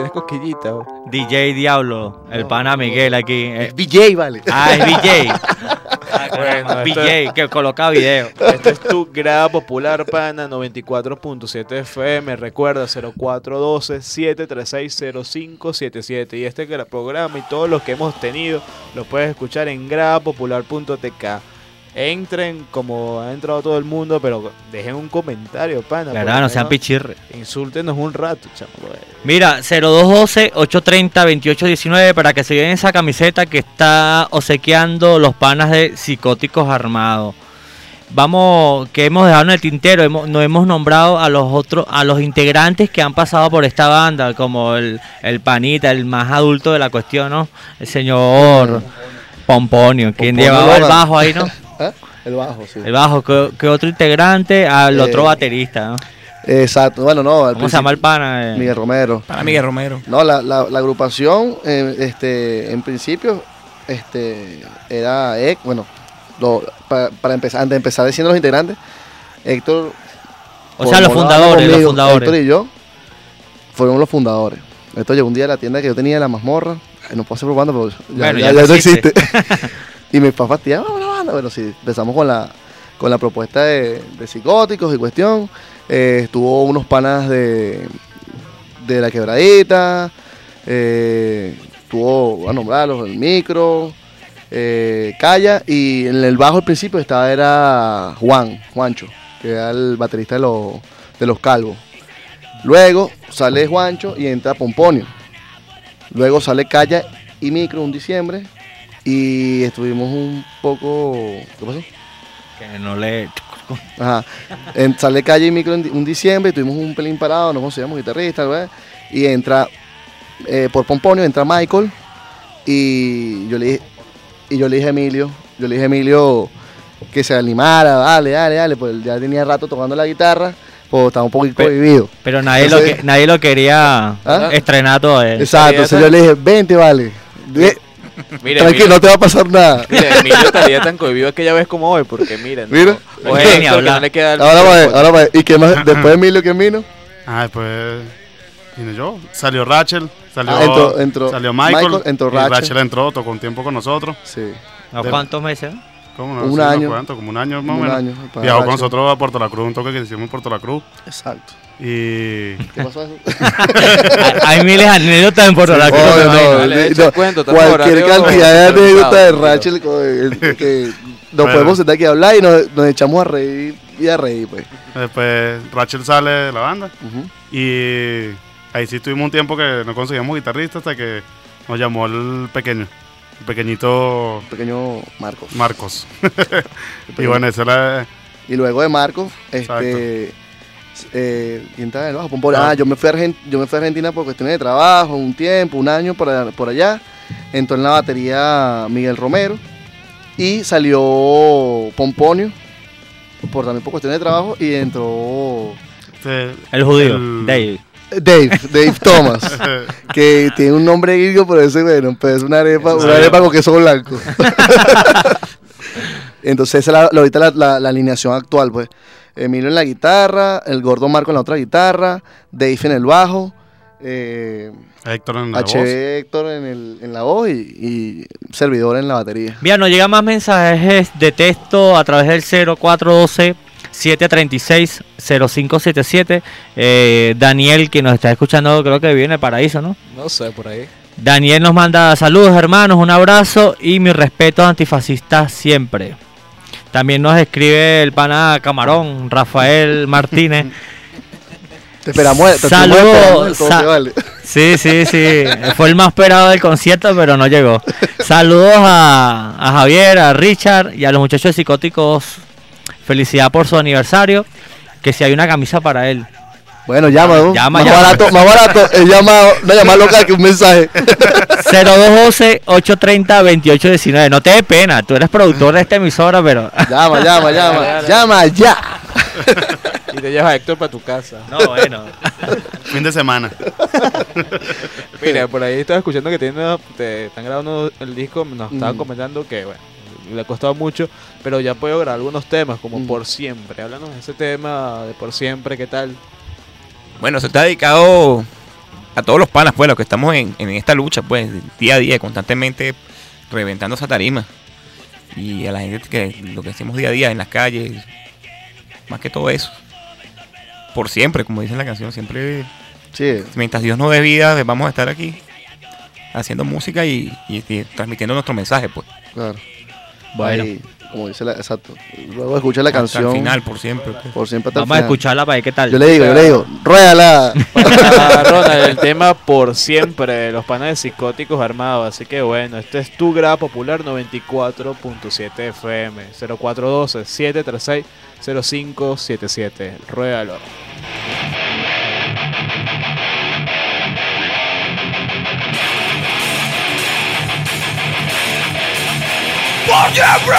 es Cosquillita. ¿O? D J Diablo, el pana Miguel aquí. Es D J, vale. Ah, es D J. Ah, Bueno, D esto J, es- que coloca video. Este es tu Grada Popular, pana, noventa y cuatro punto siete F M. Recuerda, cero cuatro uno dos, siete tres seis, cero cinco siete siete. Y este gra- programa y todos los que hemos tenido los puedes escuchar en grada popular punto t k. Entren como ha entrado todo el mundo, pero dejen un comentario, pana. Claro, por lo no sean menos pichirre. Insúltenos un rato, chamo. Mira, cero dos uno dos, ocho tres cero, dos ocho uno nueve para que se lleven esa camiseta que está obsequiando los panas de Psicóticos Armados. Vamos, que hemos dejado en el tintero, hemos, no hemos nombrado a los otros, a los integrantes que han pasado por esta banda, como el, el panita, el más adulto de la cuestión, ¿no? El señor Pomponio, quien Pomponio llevaba el Logan. bajo ahí, ¿no? ¿Eh? El bajo, sí. El bajo, que, que otro integrante, al Eh, otro baterista, ¿no? Exacto, bueno, no. al ¿Cómo se llama el principio- pana? Eh, Miguel Romero. Para Miguel Romero. No, la, la, la agrupación, eh, este, en principio, este, era, eh, bueno, lo- para, para empezar, antes de empezar diciendo los integrantes, Héctor. O sea, los como no fundadores, conmigo, los fundadores. Héctor y yo fueron los fundadores. Héctor llegó un día a la tienda que yo tenía en la mazmorra. Ay, no puedo hacer propaganda, pero ya, Bueno, ya- ya ya no no existe. existe. Y mi papá tía, vamos a la banda. Bueno, sí, empezamos con la, con la propuesta de, de Psicóticos y cuestión. Eh, estuvo unos panas de, de La Quebradita. Eh, estuvo a nombrarlos, el micro. Eh, Calla. Y en el bajo al principio estaba era Juan, Juancho, que era el baterista de los, de los Calvos. Luego sale Juancho y entra Pomponio. Luego sale Calla y Micro un diciembre. Y estuvimos un poco. ¿Qué pasó? que no le... Ajá. En, sale Calle y Micro en di- un diciembre, tuvimos un pelín parado, no conseguíamos guitarrista, ¿verdad? Y entra, eh, por Pomponio, entra Michael. Y yo le dije, y yo le dije a Emilio, yo le dije a Emilio que se animara, dale, dale, dale, pues él ya tenía rato tocando la guitarra, pues estaba un poquito Pe- vivido. Pero nadie, Entonces- lo, que, nadie lo quería ¿Ah? estrenar todavía. Exacto, entonces yo le dije, vente, vale. Ve- Mira, Tranquilo, Emilio- no te va a pasar nada. Mira, Emilio estaría tan cohibido aquella vez como hoy, porque mira, no, Mira. no es Héctor, que no le queda el Ahora va, micrófono. ahora va. ¿Y qué más? Después de Emilio, ¿quién vino? Ah, después vine yo. Salió Rachel, salió, Ah, entró- entró salió Michael, Michael, entró y Rachel. Rachel entró, tocó un tiempo con nosotros. Sí. ¿A De- cuántos meses? ¿Cómo no? Un Sí, unos año. cuantos, como un año más Un o menos. año, para Viajó con Rachel. nosotros a Puerto La Cruz, un toque que hicimos en Puerto La Cruz. Exacto. Y... ¿Qué pasó eso? Hay miles de anécdotas en Puerto La Cruz. Oh, me no, imagino. Dale, no, echa el cuento, estamos cualquier horario cantidad de anécdotas de actualizado, Rachel co- eh, que nos Bueno. podemos sentar aquí a hablar y nos, nos echamos a reír y a reír, pues. Después Rachel sale de la banda. Ujú. Y ahí sí tuvimos un tiempo que no conseguíamos guitarrista hasta que nos llamó el pequeño. El pequeñito Pequeño Marcos. Marcos. y pequeño- bueno, esa era... Y luego de Marcos, este. Eh, ¿Quién estaba en el bajo? Pomponio. Ah, yo me, fui a Argen- yo me fui a Argentina por cuestiones de trabajo, un tiempo, un año por, a- por allá. Entró en la batería Miguel Romero. Y salió Pomponio, por también por cuestiones de trabajo. Y entró este, El judío, el- Dave. Dave, Dave Thomas. Que tiene un nombre griego, pero ese, bueno, pues es una arepa, una arepa con queso blanco. Entonces esa es la, la- ahorita la, la- la alineación actual, pues. Emilio en la guitarra, el gordo Marco en la otra guitarra, Dave en el bajo, eh, Héctor en la H. voz. Héctor en, el, en la voz y, y servidor en la batería. Mira, nos llegan más mensajes de texto a través del cero cuatro uno dos, siete tres seis, cero cinco siete siete. Eh, Daniel, que nos está escuchando, creo que vive en el paraíso, ¿no? No sé, por ahí. Daniel nos manda saludos, hermanos, un abrazo y mi respeto antifascista siempre. También nos escribe el pana Camarón, Rafael Martínez. Te esperamos, te Saludos. estuvimos esperando el toque, sa- vale. Sí, sí, sí. Fue el más esperado del concierto, pero no llegó. Saludos a, a Javier, a Richard y a los muchachos de Psicóticos. Felicidad por su aniversario. Que si hay una camisa para él. Bueno, llama, ¿no? Llama, más llama. barato, más barato es llamado, una llamada local que un mensaje. cero dos uno uno, ocho tres cero, dos ocho uno nueve. No te dé pena, tú eres productor de esta emisora, pero... Llama, llama, llama, llama ya. Y te llevas a Héctor para tu casa. No, bueno. Fin de semana. Mira, por ahí estaba escuchando que tiene una- te están grabando el disco, nos estaban Mm. comentando que, bueno, le ha costado mucho, pero ya puedo grabar algunos temas, como Mm. Por Siempre. Háblanos de ese tema de Por Siempre, ¿qué tal? Bueno, se está dedicado a todos los panas, pues, los que estamos en, en esta lucha, pues, día a día, constantemente reventando esa tarima. Y a la gente que lo que hacemos día a día en las calles, más que todo eso. Por siempre, como dice la canción, siempre, sí. Mientras Dios nos dé vida, vamos a estar aquí haciendo música y, y, y transmitiendo nuestro mensaje, pues. Claro. Bueno. Ahí, como dice la, exacto. Luego escucha la hasta canción. Al final, por siempre. Pues. Por siempre hasta Vamos el a escucharla para ver qué tal. Yo le digo, yo le digo, ruédala. Ah, Ronald, el tema por siempre de los panas de Psicóticos Armados. Así que bueno, este es tu Grada Popular noventa y cuatro punto siete F M. cero cuatro uno dos, siete tres seis, cero cinco siete siete. Ruédalo. ¡Por siempre!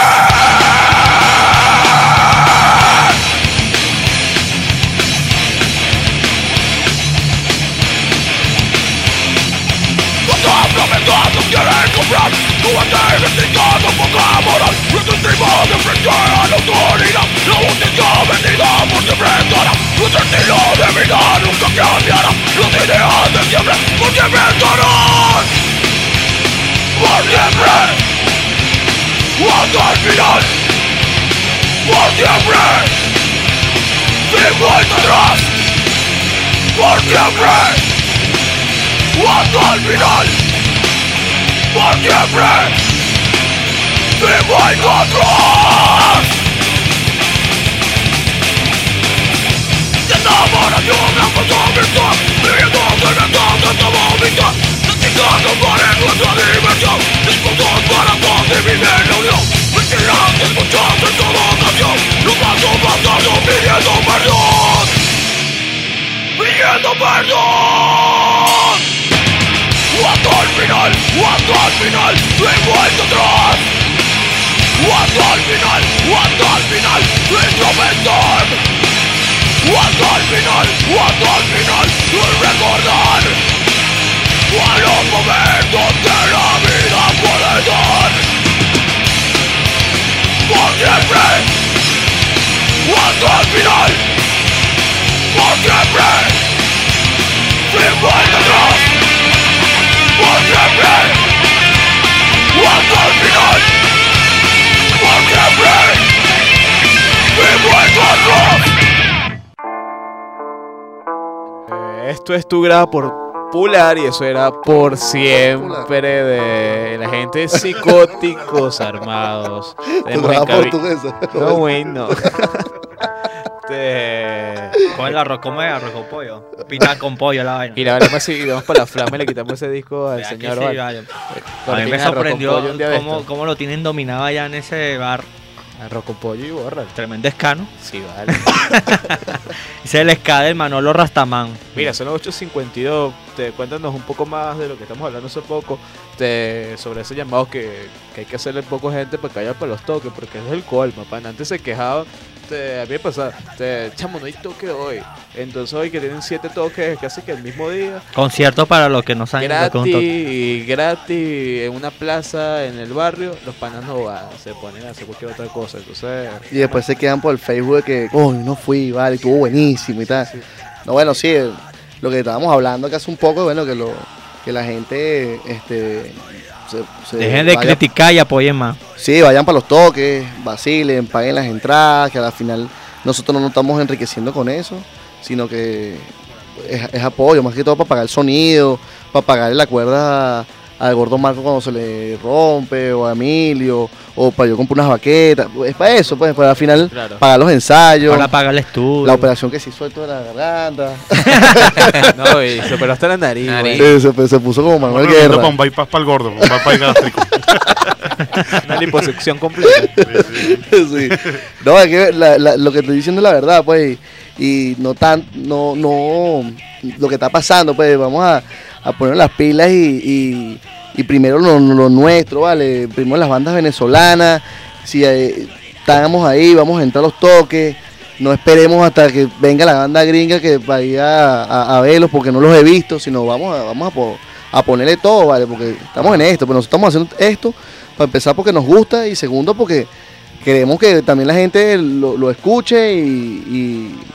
Prometiendo quieren comprar tu ente investigado poca moral. Nuestro estilo de frente a la autoridad. La justicia vendida por siempre estará. Nuestro estilo de vida nunca cambiará. Los ideas de siempre por siempre estarán. Por siempre. Hasta el final. Por siempre. Sin vuelta atrás. Por siempre. Hasta el final. Por siempre, sin vuelta atrás. De enamoración blanco sobre amistad, viviendo alimentando esta voluntad, castigando para nuestra diversión, dispuestos para convivir en la unión, vigilantes escuchando en toda ocasión, los pasos pasando pidiendo perdón, pidiendo perdón. Hasta el final, hasta el final, sin vuelta atrás. Hasta el final, hasta el final, sin tropezar. Hasta el final, hasta el final, sin recordar a los momentos que la vida puede dar. Por siempre, hasta el final, por siempre, sin vuelta atrás. Por siempre, hasta el final. Por siempre, sin vuelta atrás. Eh, esto es tu Grada Popular y eso era por siempre de la gente de Psicóticos Armados. Tu grada portuguesa. No, güey, no. Este... ¿Cómo es el arroz? ¿Cómo es arroz con pollo? Pita con pollo la vaina. Y la verdad, si vamos para la flama y le quitamos ese disco al Vea señor. sí, Vale. vaya. A mí me sorprendió cómo, cómo lo tienen dominado allá en ese bar. Arroz con pollo y borra. Tremendo escano. Sí, vale. Ese es el ska del Manolo Rastamán. Mira, son las ocho cincuenta y dos. Te, cuéntanos un poco más de lo que estamos hablando hace poco. Te, sobre ese llamado que, que hay que hacerle poco gente para que haya para los toques. Porque es el colmo, pan. Antes se quejaban. Te, a mí me pasaba, te, chamo, no hay toque hoy. Entonces hoy que tienen siete toques casi que el mismo día. Concierto para los que no saben. Gratis, gratis, en una plaza, en el barrio, los panas no van, se ponen a hacer cualquier otra cosa. Entonces... Y después se quedan por el Facebook de que, oh, no fui, vale, estuvo buenísimo y tal. Sí. No, bueno, sí, lo que estábamos hablando acá hace un poco, bueno, que lo que la gente, este... Se, se Dejen de vaya, criticar y apoyen más. Sí, vayan para los toques, vacilen, paguen las entradas, que al final nosotros no nos estamos enriqueciendo con eso, sino que es, es apoyo, más que todo para pagar el sonido, para pagarle la cuerda al gordo Marco cuando se le rompe, o a Emilio, o para yo comprar unas baquetas, es para eso, pues, para al final claro. pagar los ensayos, para pagar el estudio, la operación que se hizo de la garganta. No, y se operó hasta la nariz. nariz. Sí, se, se puso como Manuel no, Guerra. Para un bypass para el gordo, un bypass gástrico. Una liposucción completa. Sí, sí. Sí. No, es que la, la, lo que estoy diciendo es la verdad, pues, y, y no tan, no, no, lo que está pasando, pues, vamos a, a poner las pilas y, y, y primero lo, lo nuestro, ¿vale? Primero las bandas venezolanas, si eh, estamos ahí, vamos a entrar a los toques, no esperemos hasta que venga la banda gringa que vaya a, a verlos porque no los he visto, sino vamos a, vamos a, po, a ponerle todo, ¿vale? Porque estamos en esto, pero nosotros estamos haciendo esto para empezar porque nos gusta y segundo porque queremos que también la gente lo, lo escuche y, y,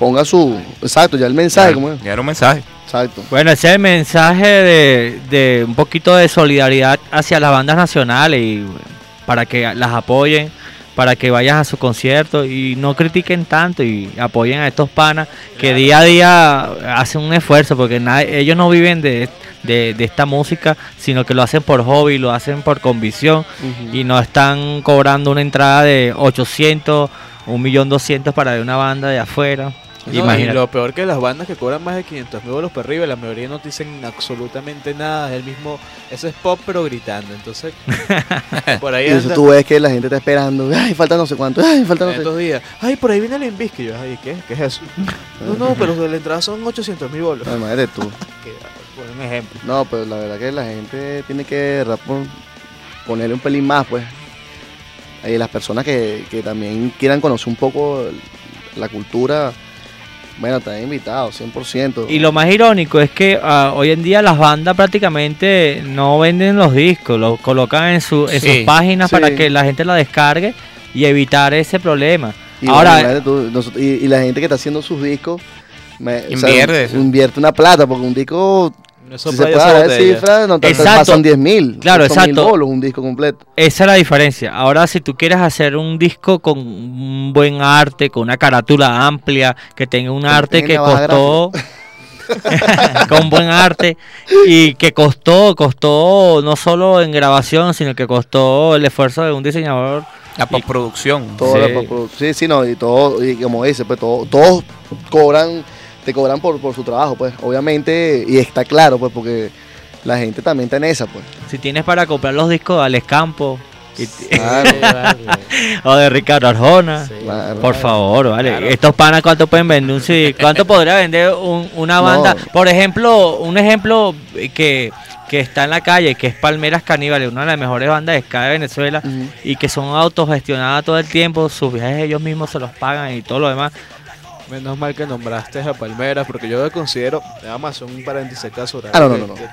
ponga su... Exacto, ya el mensaje. Ya, ¿cómo es? ya era un mensaje. Exacto. Bueno, ese es el mensaje de, de un poquito de solidaridad hacia las bandas nacionales y para que las apoyen, para que vayan a sus conciertos y no critiquen tanto y apoyen a estos panas que día a día hacen un esfuerzo porque nadie, ellos no viven de, de, de esta música, sino que lo hacen por hobby, lo hacen por convicción uh-huh. y no están cobrando una entrada de ochocientos, un millón doscientos para ver una banda de afuera. No, y lo peor que las bandas que cobran más de quinientos mil bolos para arriba, la mayoría no te dicen absolutamente nada, es el mismo, eso es pop pero gritando, entonces por ahí y eso anda, tú ves que la gente está esperando, ay, falta no sé cuánto, ay, falta no sé estos días, ay, por ahí viene el Limp Bizkit, yo, ay, ¿qué? ¿Qué es eso? no, no, pero la entrada son ochocientos mil bolos. Ay, madre tú. Por un ejemplo. No, pero la verdad que la gente tiene que ponerle un pelín más, pues. Y las personas que, que también quieran conocer un poco la cultura, bueno, están invitados, cien por ciento. Y lo más irónico es que uh, hoy en día las bandas prácticamente no venden los discos, los colocan en, su, en sí, sus páginas sí. para que la gente la descargue y evitar ese problema. Y, Ahora, bueno, tú, nosotros, y, y la gente que está haciendo sus discos me, invierte, o sea, invierte una plata, porque un disco... Eso si se puede dar cifras, no te pasan diez mil. Claro, exacto. Bolos, un disco completo. Esa es la diferencia. Ahora, si tú quieres hacer un disco con un buen arte, con una carátula amplia, que tenga un arte que costó... con buen arte y que costó, costó no solo en grabación, sino que costó el esfuerzo de un diseñador. La postproducción. Todo sí. la postproducción. Sí, sí, no, y todo, y como dice, pues todo, todos cobran... te cobran por, por su trabajo, pues, obviamente, y está claro, pues, porque la gente también está en esa, pues. Si tienes para comprar los discos de Alex Campos y claro, o de Ricardo Arjona, sí, claro, por favor, vale. Claro. Estos panas, ¿cuánto pueden vender un C D? ¿Cuánto podría vender un, una banda? No. Por ejemplo, un ejemplo que, que está en la calle, que es Palmeras Caníbales, una de las mejores bandas de ska de Venezuela, uh-huh. y que son autogestionadas todo el tiempo, sus viajes ellos mismos se los pagan y todo lo demás. Menos mal que nombraste a Palmeras, porque yo considero, vamos a hacer un paréntesis acá sobre ah, no, no, no, no.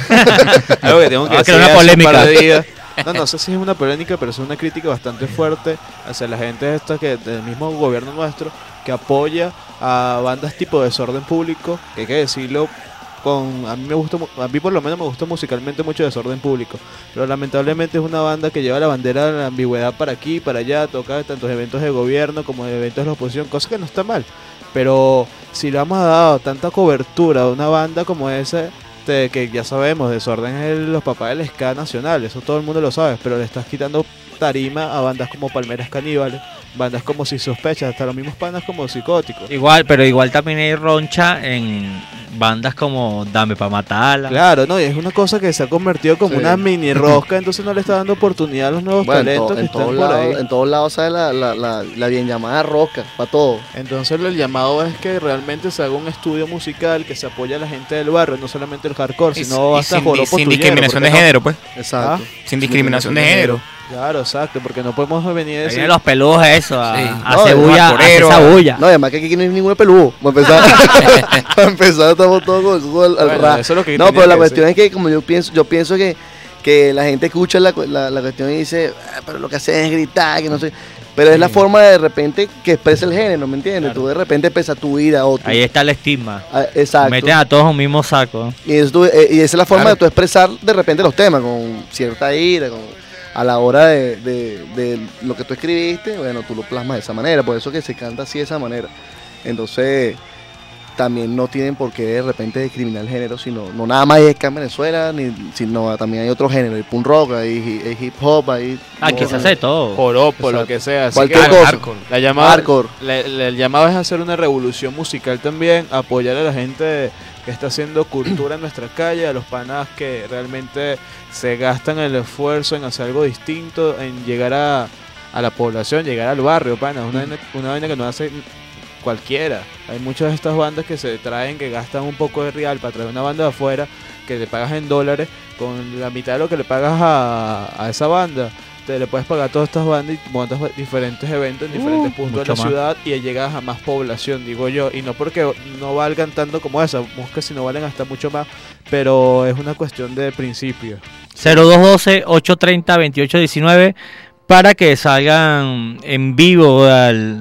algo que tengo que ah, decir una polémica. Un par de días. No, no sé si es una polémica, pero es una crítica bastante fuerte hacia la gente esta que del mismo gobierno nuestro que apoya a bandas tipo Desorden Público, que hay que decirlo. Con, a mí me gusta, a mí por lo menos me gusta musicalmente mucho Desorden Público, pero lamentablemente es una banda que lleva la bandera de la ambigüedad para aquí, para allá, toca tantos eventos de gobierno como de eventos de la oposición, cosa que no está mal, pero si le hemos dado tanta cobertura a una banda como esa, te, que ya sabemos, Desorden es el, los papás del ska nacional, eso todo el mundo lo sabe, pero le estás quitando tarima a bandas como Palmeras Caníbales, bandas como Si Sospechas, hasta los mismos panas como Psicóticos. Igual, pero igual también hay roncha en bandas como Dame Pa' Matarla. Claro, no, y es una cosa que se ha convertido como sí. una mini rosca, entonces no le está dando oportunidad a los nuevos bueno, talentos en to, que en están todos por lados, ahí. En todos lados sale la, la, la, la bien llamada rosca, para todo. Entonces el llamado es que realmente se haga un estudio musical que se apoye a la gente del barrio, no solamente el hardcore, y, sino y hasta sin, joropo sin discriminación de no, género, pues. Exacto. ¿Ah? Sin discriminación de género. Claro, exacto, porque no podemos venir a decir... Vienen los peludos eso, a, sí. a no, cebulla, a esa bulla. No, además que aquí no hay ningún peludo. Para empezar, para empezar estamos todos con eso al, al bueno, ra. Eso es lo que no, pero la cuestión decir. es que como yo pienso, yo pienso que, que la gente escucha la, la, la cuestión y dice, ah, pero lo que hacen es gritar, que no sé... Pero sí. es la forma de, de repente que expresa el género, ¿me entiendes? Claro. Tú de repente expresas tu vida a otro. Ahí está el estigma. Ah, exacto. Meten a todos un mismo saco. Y, eso tú, eh, y esa es la forma claro. de tú expresar de repente los temas, con cierta ira, con... a la hora de, de, de lo que tú escribiste, bueno, tú lo plasmas de esa manera, por eso que se canta así de esa manera. Entonces, también no tienen por qué de repente discriminar el género, sino no nada más hay ska en Venezuela, ni, sino también hay otro género, hay punk rock, hay, hay hip hop, hay... Aquí se hace todo. Joropo, lo que sea. Así cualquier que, cosa. Hardcore. La llamada, hardcore. La, la, el llamado es hacer una revolución musical también, apoyar a la gente que está haciendo cultura en nuestra calle, a los panas que realmente se gastan el esfuerzo en hacer algo distinto, en llegar a, a la población, llegar al barrio, panas, una, una vaina que no hace cualquiera. Hay muchas de estas bandas que se traen, que gastan un poco de real para traer una banda de afuera, que le pagas en dólares, con la mitad de lo que le pagas a, a esa banda, te le puedes pagar a todas estas bandas y montas diferentes eventos en diferentes uh, puntos de la más. ciudad y llegas a más población, digo yo, y no porque no valgan tanto como esa, busca si no valen hasta mucho más, pero es una cuestión de principio. cero dos uno dos, ocho tres cero, dos ocho uno nueve para que salgan en vivo al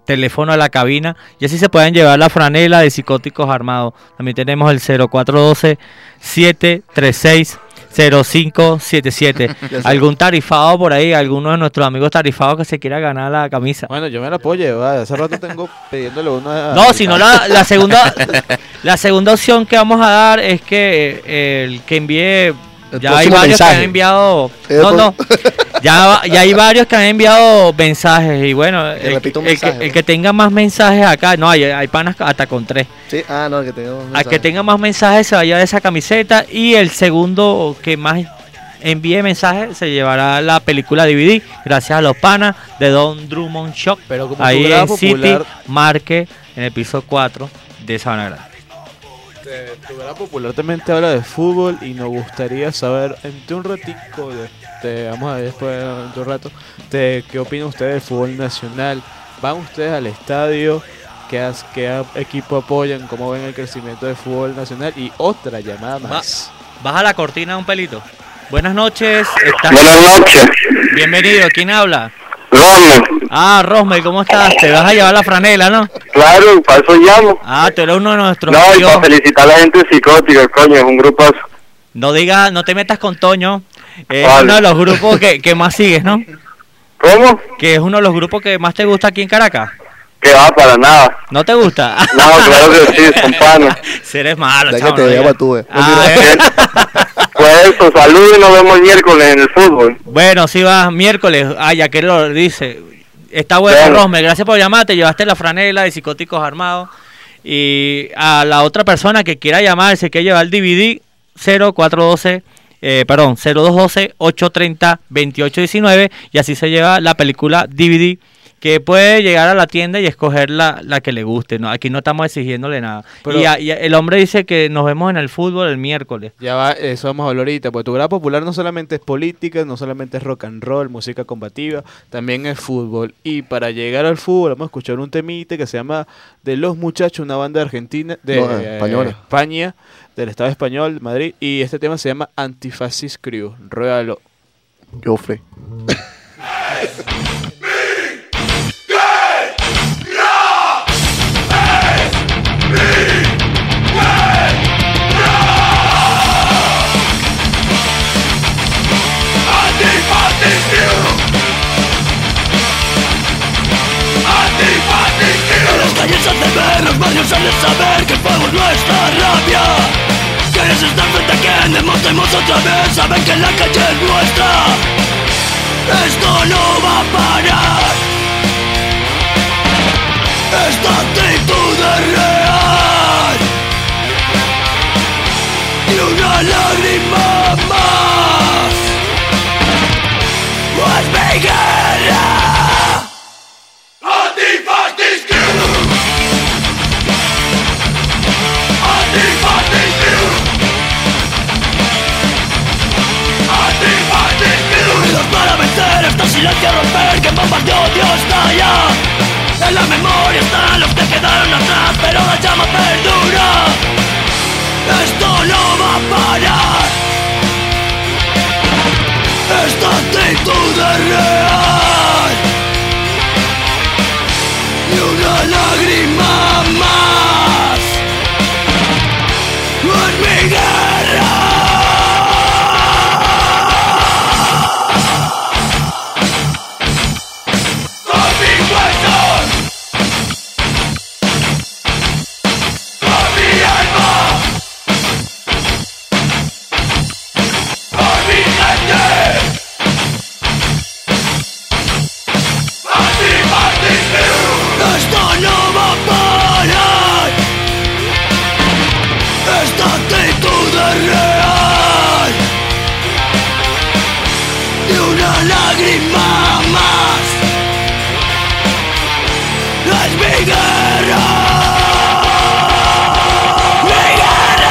teléfono a la cabina y así se pueden llevar la franela de Psicóticos Armados. También tenemos el cero cuatro uno dos, siete tres seis, cero cinco siete siete. ¿Algún tarifado por ahí? ¿Alguno de nuestros amigos tarifados que se quiera ganar la camisa? Bueno, yo me la puedo llevar. Hace rato tengo pidiéndole una... No, si no, la, la, segunda, la segunda opción que vamos a dar es que eh, el que envíe... El ya hay próximo varios mensaje. que han enviado... El No, pro- no. Ya, ya hay varios que han enviado mensajes y bueno, Te el, repito un el que, mensaje, el que tenga más mensajes acá, no, hay, hay panas hasta con tres. Sí, ah, no, que tengo un Al mensaje. que tenga más mensajes se va a llevar esa camiseta y el segundo que más envíe mensajes se llevará la película D V D gracias a los panas de Don Drummond Shock. Pero como ahí tu grado en City popular- Marque en el piso cuatro de Sabana Grande. Este, tu grado popular también te habla de fútbol y nos gustaría saber entre un ratico, de, de- vamos a ver después de un rato, de qué opina usted del fútbol nacional. ¿Van ustedes al estadio? ¿Qué, as- qué a- equipo apoyan? ¿Cómo ven el crecimiento del fútbol nacional? Y otra llamada más. Baja la cortina un pelito. Buenas noches. ¿estás- Buenas noches. Bienvenido. ¿Quién habla? Rosme, Ah, Rosmel, ¿cómo estás? Te vas a llevar la franela, ¿no? claro, para eso llamo. Ah, tú eres uno de nuestros No, y amigos. para felicitar a la gente psicótica, coño, es un grupazo. No digas, no te metas con Toño. Es Vale. uno de los grupos que, que más sigues, ¿no? ¿Cómo? Que es uno de los grupos que más te gusta aquí en Caracas. Que va para nada. ¿No te gusta? No, claro que sí, son panos. Si eres malo, Ya que chavo, te no veía digas. pa' tú, eh. Ah, eh. Pues eso, saludos y nos vemos el miércoles en el fútbol. Bueno, si vas miércoles. Ah, ya que lo dice. Está bueno, Bueno. Rosme. Gracias por llamar. Te llevaste la franela de Psicóticos Armados. Y a la otra persona que quiera llamar, se quiere llevar el D V D, cero cuatro uno dos, eh, perdón, cero dos uno dos, ocho tres cero, dos ocho uno nueve. Y así se lleva la película D V D, que puede llegar a la tienda y escoger la, la que le guste, ¿no? Aquí no estamos exigiéndole nada. Pero- y, a- y a- el hombre dice que nos vemos en el fútbol el miércoles. Ya va, eso vamos a hablar ahorita, porque tu grado popular no solamente es política, no solamente es rock and roll, música combativa, también es fútbol. Y para llegar al fútbol vamos a escuchar un temite que se llama De Los Muchachos, una banda argentina, de No, eh, española. España, del Estado español, Madrid, y este tema se llama Antifascist Crew. Ruégalo. Joffre. En las calles han de ver, los barrios han de saber que el fuego es nuestra rabia. Quieres estar frente a quien demostremos otra vez, saben que la calle es nuestra. Esto no va a parar. Esta actitud es real. Y una lágrima más. Pues mi guerra. Antifascist Crew. Antifascist Crew. Antifascist Crew. Unidos para vencer esta silencio, romper que bombardeó Dios estalla. En la memoria están los que quedaron atrás, pero la llama perdura. Esto no va a parar. Esta actitud es real. Y una lágrima más. Es mi guerra. Con mis huesos. Con mi alma. Con mi gente. Antifascist Crew. Esto no va a parar. Esta actitud es real. Y una lágrima más. Es mi guerra. Mi guerra.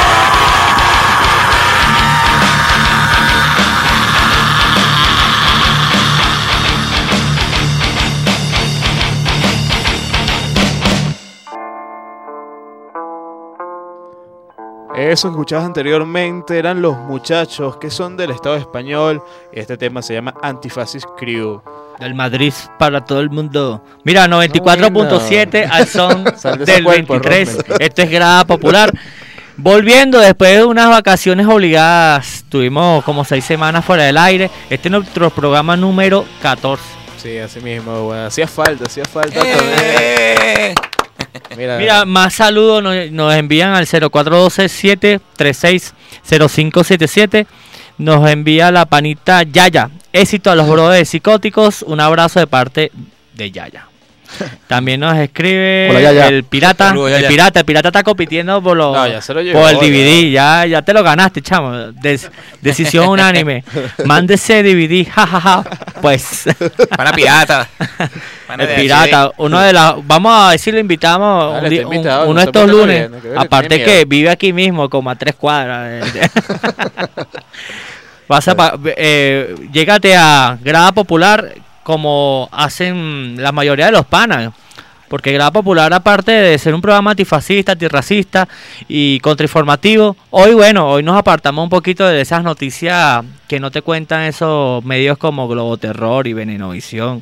Eso que escuchabas anteriormente eran Los Muchachos, que son del Estado español. Y este tema se llama Antifascist Crew. Del Madrid para todo el mundo. Mira, noventa y cuatro punto siete al son Sal de ese del cuerpo, veintitrés. Rommel. Esto es Grada Popular. Volviendo después de unas vacaciones obligadas, tuvimos como seis semanas fuera del aire. Este es nuestro programa número catorce. Sí, así mismo, bueno, hacía falta, hacía falta. ¡Eh! Mira, Mira, más saludos nos, nos envían al cero cuatro uno dos siete tres seis cero cinco siete siete. Nos envía la panita Yaya. Éxito a los brothers psicóticos. Un abrazo de parte de Yaya. También nos escribe Hola, Yaya. el pirata. Saludos, el Yaya. pirata, el pirata está compitiendo por, los, No, ya se lo llevó, por el ya. D V D. Ya, ya te lo ganaste, chamo. Des- decisión unánime. Mándese D V D. Jajaja. Pues. Pana pirata. Pana El de pirata, H D. uno de las, vamos a ver si lo invitamos Dale, un di- está un- invitado, uno no de se estos ponga lunes. bien, que viene, Aparte tiene que miedo. vive aquí mismo, como a tres cuadras. Pasa pa- eh, llégate a Grada Popular como hacen la mayoría de los panas. Porque Grada Popular, aparte de ser un programa antifascista, antirracista y contrainformativo, hoy, bueno, hoy nos apartamos un poquito de esas noticias que no te cuentan esos medios como Globoterror y Venenovisión.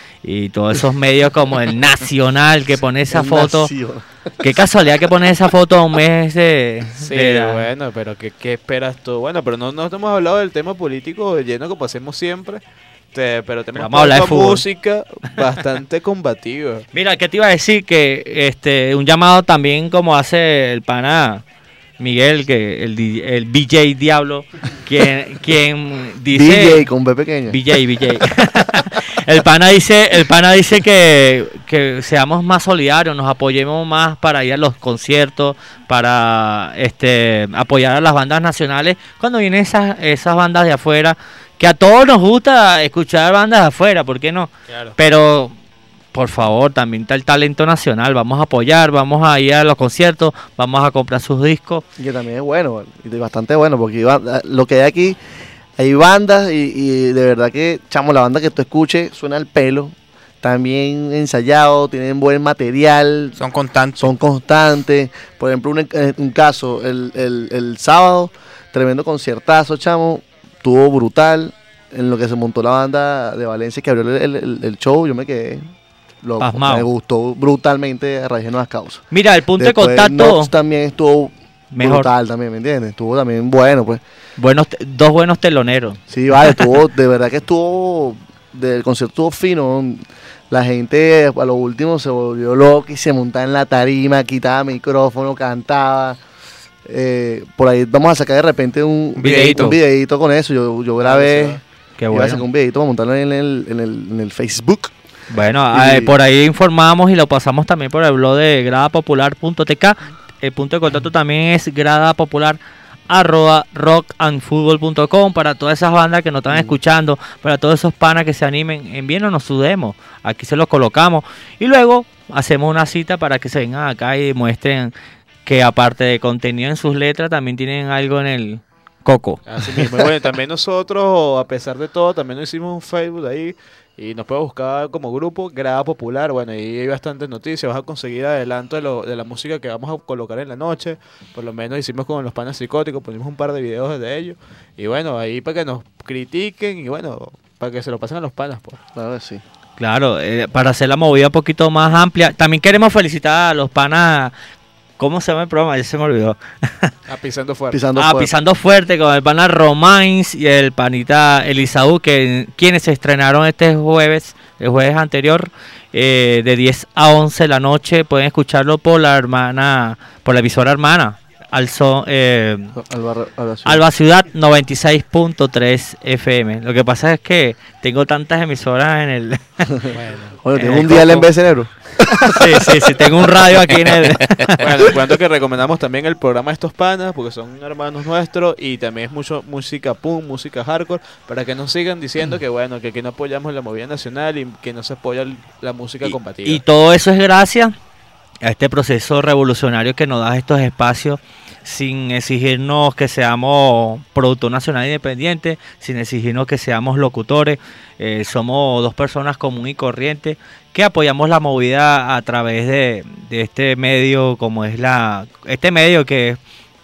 Y todos esos medios como el Nacional que pone esa El foto. Nacional. Qué casualidad que pone esa foto a un mes de... Sí, de la- bueno, pero ¿qué, qué esperas tú? Bueno, pero no, no hemos hablado del tema político de lleno como hacemos siempre. Te- pero tenemos Vamos a hablar de puesto fútbol. música bastante combativa. Mira, ¿qué te iba a decir? Que este un llamado también como hace el pana Miguel, que el, di- el B J Diablo, quien, quien dice... D J con B pequeña. B J, B J. El pana dice, el pana dice que, que seamos más solidarios, nos apoyemos más para ir a los conciertos, para este apoyar a las bandas nacionales cuando vienen esas, esas bandas de afuera, que a todos nos gusta escuchar bandas de afuera, ¿por qué no? Claro. Pero por favor, también está el talento nacional, vamos a apoyar, vamos a ir a los conciertos, vamos a comprar sus discos. Y que también es bueno, y de bastante bueno, porque iba- lo que hay aquí, hay bandas y, y de verdad que, chamo, la banda que tú escuches suena al pelo, también ensayado, tienen buen material. Son constantes. Son constantes. Por ejemplo, un, un caso, el, el, el sábado, tremendo conciertazo, chamo, estuvo brutal. En lo que se montó la banda de Valencia que abrió el, el- el show, yo me quedé loco. Pasmado. Me gustó brutalmente a raíz de Nuevas Causas. Mira, el punto Después, de contacto Nox también estuvo mejor. brutal también, ¿me entiendes? Estuvo también bueno, pues. Buenos te- dos buenos teloneros. Sí, vale, estuvo, de verdad que estuvo, del concierto estuvo fino. La gente a lo último se volvió loca y se montaba en la tarima, quitaba micrófono, cantaba. Eh, por ahí vamos a sacar de repente un Videíto. un videíto con eso. Yo, yo grabé, Qué iba a bueno. sacar un videíto para montarlo en el, en el, en el Facebook. Bueno, Y- eh, por ahí informamos y lo pasamos también por el blog de gradapopular punto t k. El punto de contacto también es gradapopular arroba rockandfutbol punto com para todas esas bandas que nos están escuchando, para todos esos panas que se animen, envíenos su demo, aquí se los colocamos y luego hacemos una cita para que se vengan acá y muestren que aparte de contenido en sus letras también tienen algo en el coco. Así mismo. Y bueno, también nosotros, a pesar de todo, también nos hicimos un Facebook ahí y nos puede buscar como grupo Grada Popular. Bueno, ahí hay bastantes noticias. Vas a conseguir adelanto de, lo, de la música que vamos a colocar en la noche. Por lo menos hicimos con los panas psicóticos, ponimos un par de videos de ellos. Y bueno, ahí para que nos critiquen y bueno, para que se lo pasen a los panas. Pues. Claro que sí. Claro, eh, para hacer la movida un poquito más amplia. También queremos felicitar a los panas. ¿Cómo se llama el programa? Ya se me olvidó. Ah, pisando fuerte. Pisando ah, fuerte. pisando fuerte con el pana Romains y el panita Elisaú, que quienes se estrenaron este jueves, el jueves anterior, eh, de diez a once de la noche. Pueden escucharlo por la hermana, por la emisora hermana, al son, eh, Alba, Alba Ciudad. Alba Ciudad noventa y seis punto tres F M. Lo que pasa es que tengo tantas emisoras en el. Oye, en ¿tienes el un dial en coco. vez de cerebro? Sí, sí, sí, tengo un radio aquí en el. Bueno, cuento que recomendamos también el programa de estos panas, porque son hermanos nuestros y también es mucho música punk, música hardcore, para que nos sigan diciendo que bueno, que aquí no apoyamos la movida nacional y que no se apoya el- la música combativa. Y todo eso es gracias a este proceso revolucionario que nos da estos espacios, sin exigirnos que seamos productor nacional independiente, sin exigirnos que seamos locutores. Eh, somos dos personas común y corrientes que apoyamos la movida a través de, de este medio, como es la este medio que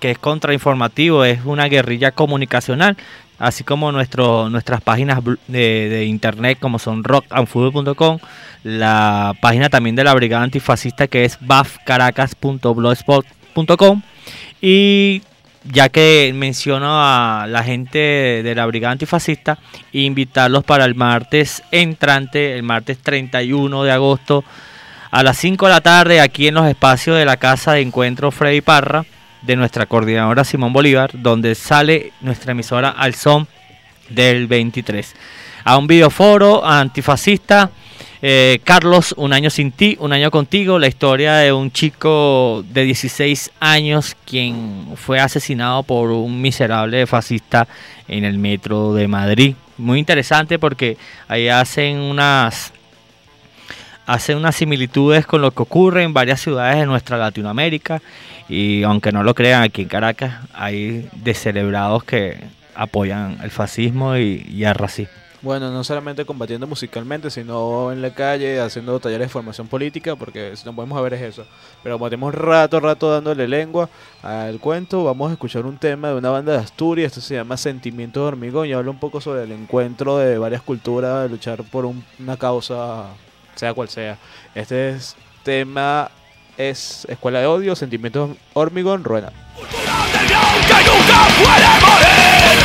que es contrainformativo, es una guerrilla comunicacional, así como nuestro, nuestras páginas de, de internet como son rock and football punto com, la página también de la Brigada Antifascista que es b a f caracas punto blogspot punto com. Y ya que menciono a la gente de la Brigada Antifascista, invitarlos para el martes entrante, el martes treinta y uno de agosto, a las cinco de la tarde, aquí en los espacios de la Casa de Encuentro Freddy Parra, de nuestra coordinadora Simón Bolívar, donde sale nuestra emisora Al Son del veintitrés. A un videoforo antifascista, eh, Carlos, un año sin ti, un año contigo, la historia de un chico de dieciséis años quien fue asesinado por un miserable fascista en el metro de Madrid. Muy interesante porque ahí hacen unas... hace unas similitudes con lo que ocurre en varias ciudades de nuestra Latinoamérica, y aunque no lo crean, aquí en Caracas hay descerebrados que apoyan el fascismo y, y el racismo. Bueno, no solamente combatiendo musicalmente, sino en la calle, haciendo talleres de formación política, porque si no podemos ver es eso. Pero como tenemos rato, rato dándole lengua al cuento, vamos a escuchar un tema de una banda de Asturias, esto se llama Sentimientos de Hormigón, y habla un poco sobre el encuentro de varias culturas, de luchar por un, una causa, sea cual sea. Este es, tema es Escuela de Odio, Sentimientos de Hormigón, Ruena. Que nunca puede morir,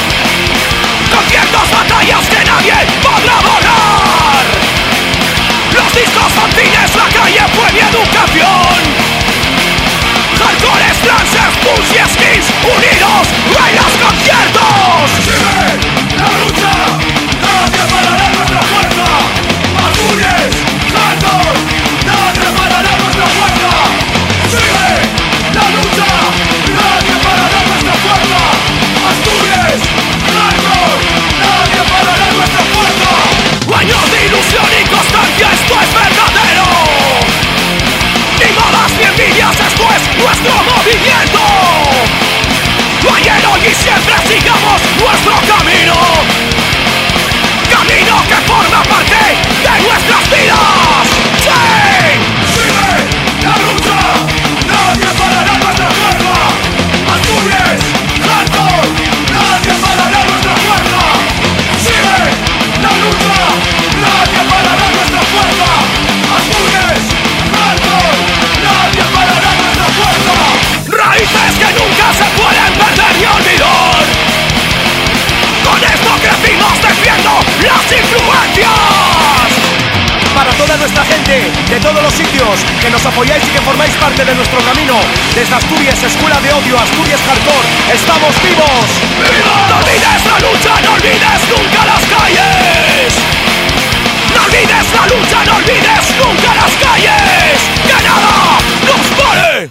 con ciertas batallas que nadie podrá borrar. Los discos son fines, la calle fue mi educación. Hardcores, trances, punks y skins unidos en los conciertos. Sigue la lucha, nadie parará nuestra fuerza. Asturias, hardcore, nadie parará nuestra fuerza. Sigue la lucha, nadie parará nuestra fuerza. Asturias, hardcore, nadie parará nuestra fuerza. Años de ilusión y constancia, esto es verdadero. Ni modas ni envidias, esto es nuestro movimiento. Ayer, hoy y siempre sigamos nuestro camino. Camino que forma parte de nuestras vidas. ¡Sí! ¡Sigue la lucha! ¡Nadie parará nuestra fuerza! ¡Asturias! ¡Hardcore! ¡Nadie parará nuestra fuerza! ¡Sigue la lucha! ¡Nadie parará nuestra fuerza! ¡Asturias! ¡Hardcore! ¡Nadie parará nuestra fuerza! ¡Raíces que nunca se pueden perder ni olvidar! Con esto crecimos defiendo las influencias. Para toda nuestra gente de todos los sitios que nos apoyáis y que formáis parte de nuestro camino, desde Asturias, Escuela de Odio, Asturias Hardcore, estamos vivos. ¡Viva! No olvides la lucha, no olvides nunca las calles. No olvides la lucha, no olvides nunca las calles. Que nada nos pare.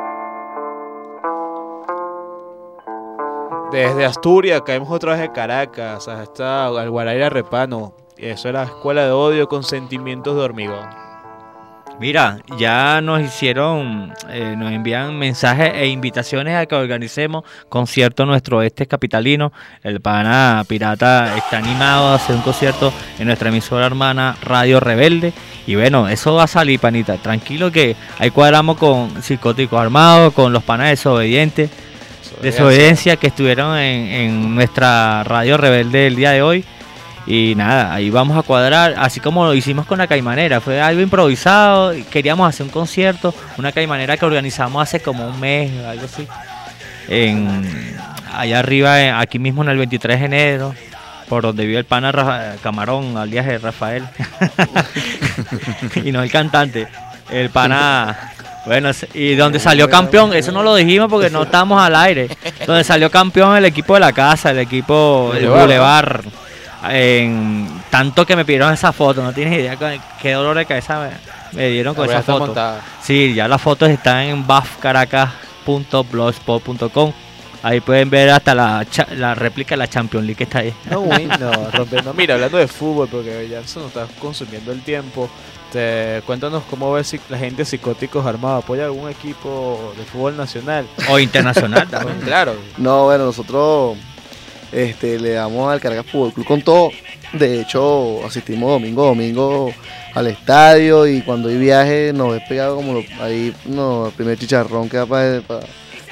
Desde Asturias caemos otra vez de Caracas hasta el Guaraira Repano. Eso era Escuela de Odio con Sentimientos de Hormigón. Mira, ya nos hicieron, eh, nos envían mensajes e invitaciones a que organicemos concierto en nuestro oeste capitalino. El pana Pirata está animado a hacer un concierto en nuestra emisora hermana Radio Rebelde. Y bueno, eso va a salir, panita. Tranquilo que ahí cuadramos con Psicóticos Armados, con los panas desobedientes. Desobediencia que estuvieron en, en nuestra Radio Rebelde el día de hoy. Y nada, ahí vamos a cuadrar, así como lo hicimos con la Caimanera. Fue algo improvisado, queríamos hacer un concierto, una Caimanera que organizamos hace como un mes, algo así, en, allá arriba, aquí mismo en el veintitrés de enero, por donde vive el pana Rafa, Camarón, al viaje de Rafael. Y no el cantante, el pana... Bueno, y donde salió campeón, eso no lo dijimos porque no estamos al aire. Donde salió campeón el equipo de la casa, el equipo del Boulevard. En, tanto que me pidieron esa foto, no tienes idea qué dolor de cabeza me, me dieron con esa foto. Montada. Sí, ya las fotos están en b a f caracas punto blogspot punto com. Ahí pueden ver hasta la, la réplica de la Champions League que está ahí. No, bueno, rompiendo. Mira, hablando de fútbol, porque ya se nos está consumiendo el tiempo. Te, cuéntanos cómo ves la gente de Psicóticos Armados. ¿Apoya algún equipo de fútbol nacional? O internacional también. Claro. No, bueno, nosotros este, le damos al Caracas Fútbol Club con todo. De hecho, asistimos domingo a domingo al estadio y cuando hay viaje nos ves pegado como lo, ahí no, el primer chicharrón que da para pa,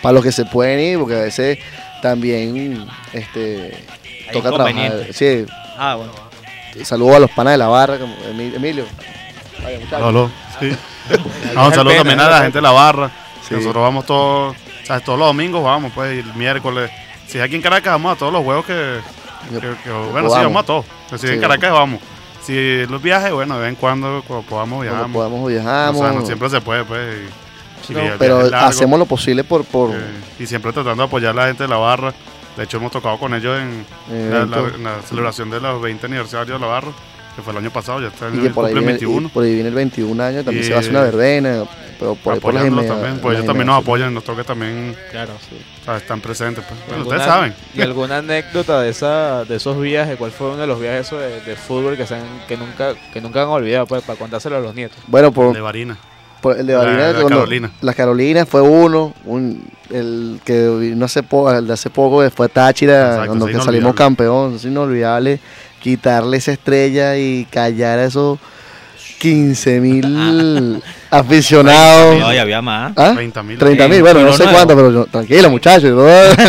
para los que se pueden ir, porque a veces también este, toca trabajar. Sí. Ah, bueno. Saludos a los panas de la barra, como Emilio. Vaya, Hola, sí. No, un saludo también a la gente de la barra. Sí. Nosotros vamos todos, o sea, todos los domingos vamos, pues, y el miércoles. Si es aquí en Caracas, vamos a todos los juegos que, que, que bueno, sí, vamos a todos. Si es en Caracas, vamos. Si los viajes, bueno, de vez en cuando, cuando podamos viajar. Cuando podamos viajamos. O sea, no siempre se puede, pues. Y, no, pero hacemos lo posible por... por... Eh, y siempre tratando de apoyar a la gente de la barra. De hecho, hemos tocado con ellos en, eh, la, la, en la celebración de los veinte aniversarios de la barra, que fue el año pasado, ya está en el por ahí viene, veintiuno. Por ahí viene el veintiún años, también y, se va a hacer una verbena, pero por ahí por las también, pues ellos también nos apoyan en los toques también. Claro, sí. O sea, están presentes, pues. Bueno, alguna, ustedes saben. ¿Y alguna anécdota de esa de esos viajes? ¿Cuál fue uno de los viajes esos de, de fútbol que, sean, que nunca que nunca han olvidado, pues, para contárselo a los nietos? Bueno, por... De Varina. Por el de Varina, la, la Carolina. La Carolina fue uno, un, el que vino hace poco, el de hace poco, después Táchira, Exacto, cuando que salimos campeón, es inolvidable quitarle esa estrella y callar a esos quince mil aficionados. No, había más. ¿Ah? treinta mil. treinta mil, bueno, no sé cuánto, pero yo, tranquilo, muchachos. ¿no?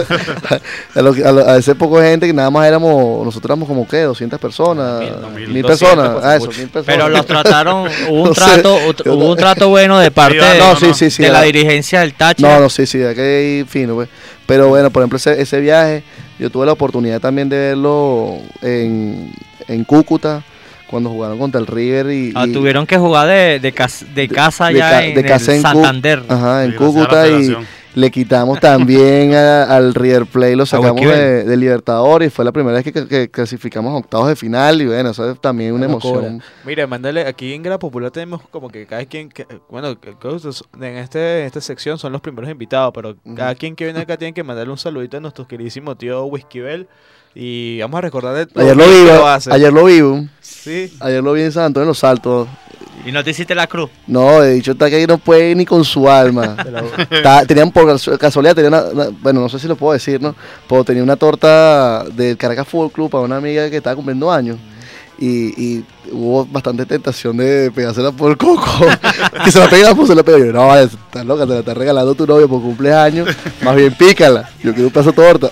a, lo, a, lo, a ese poco de gente que nada más éramos, nosotros éramos como que doscientas personas, mil, no, mil, mil personas. Ah, eso, mil personas. Pero los trataron, hubo un, no trato, sé, hubo un trato bueno de parte sí, no, no, sí, sí, sí, de la, la dirigencia del Táchira. No, no, sí, sí, hay que ir fino, pues. Pero bueno, por ejemplo, ese, ese viaje, yo tuve la oportunidad también de verlo en, en Cúcuta, cuando jugaron contra el River y, ah, y tuvieron que jugar de, de, cas, de casa de, ya de, en de casa el en Santander. Cu Ajá, en Cúcuta y le quitamos también a, al River Plate, lo sacamos de, de Libertadores y fue la primera vez que, que, que clasificamos a octavos de final y bueno, eso es también una emoción. Mira, mándale, aquí en Grada Popular tenemos como que cada quien, que, bueno, que, en, este, en esta sección son los primeros invitados, pero uh-huh. cada quien que viene acá tiene que mandarle un saludito a nuestro queridísimo tío Whiskybel. Y vamos a recordar de todo ayer lo vi, lo ayer lo vi, sí. ayer lo vi en San Antonio en Los Saltos. ¿Y no te hiciste la cruz? No, he dicho está que no puede ir ni con su alma. Está, tenían por casualidad, tenía una, una, bueno, no sé si lo puedo decir, ¿no? Pero tenía una torta del Caracas Fútbol Club para una amiga que estaba cumpliendo años. Y, y hubo bastante tentación de pegársela por el coco. Que se la pega, pues se la pega. Yo, no, vaya, estás loca, te la estás regalando tu novio por cumpleaños. Más bien pícala. Yo quiero un pedazo de torta.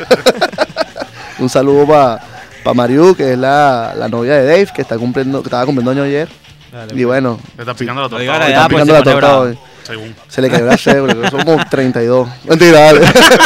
Un saludo para pa Mariu, que es la, la novia de Dave, que está cumpliendo, que estaba cumpliendo año ayer. Dale, y bueno. Le está picando la torta. Le está ya, picando pues, la torta hoy. Según. Se le cayó la cédula, somos treinta y dos. Mentira, dale.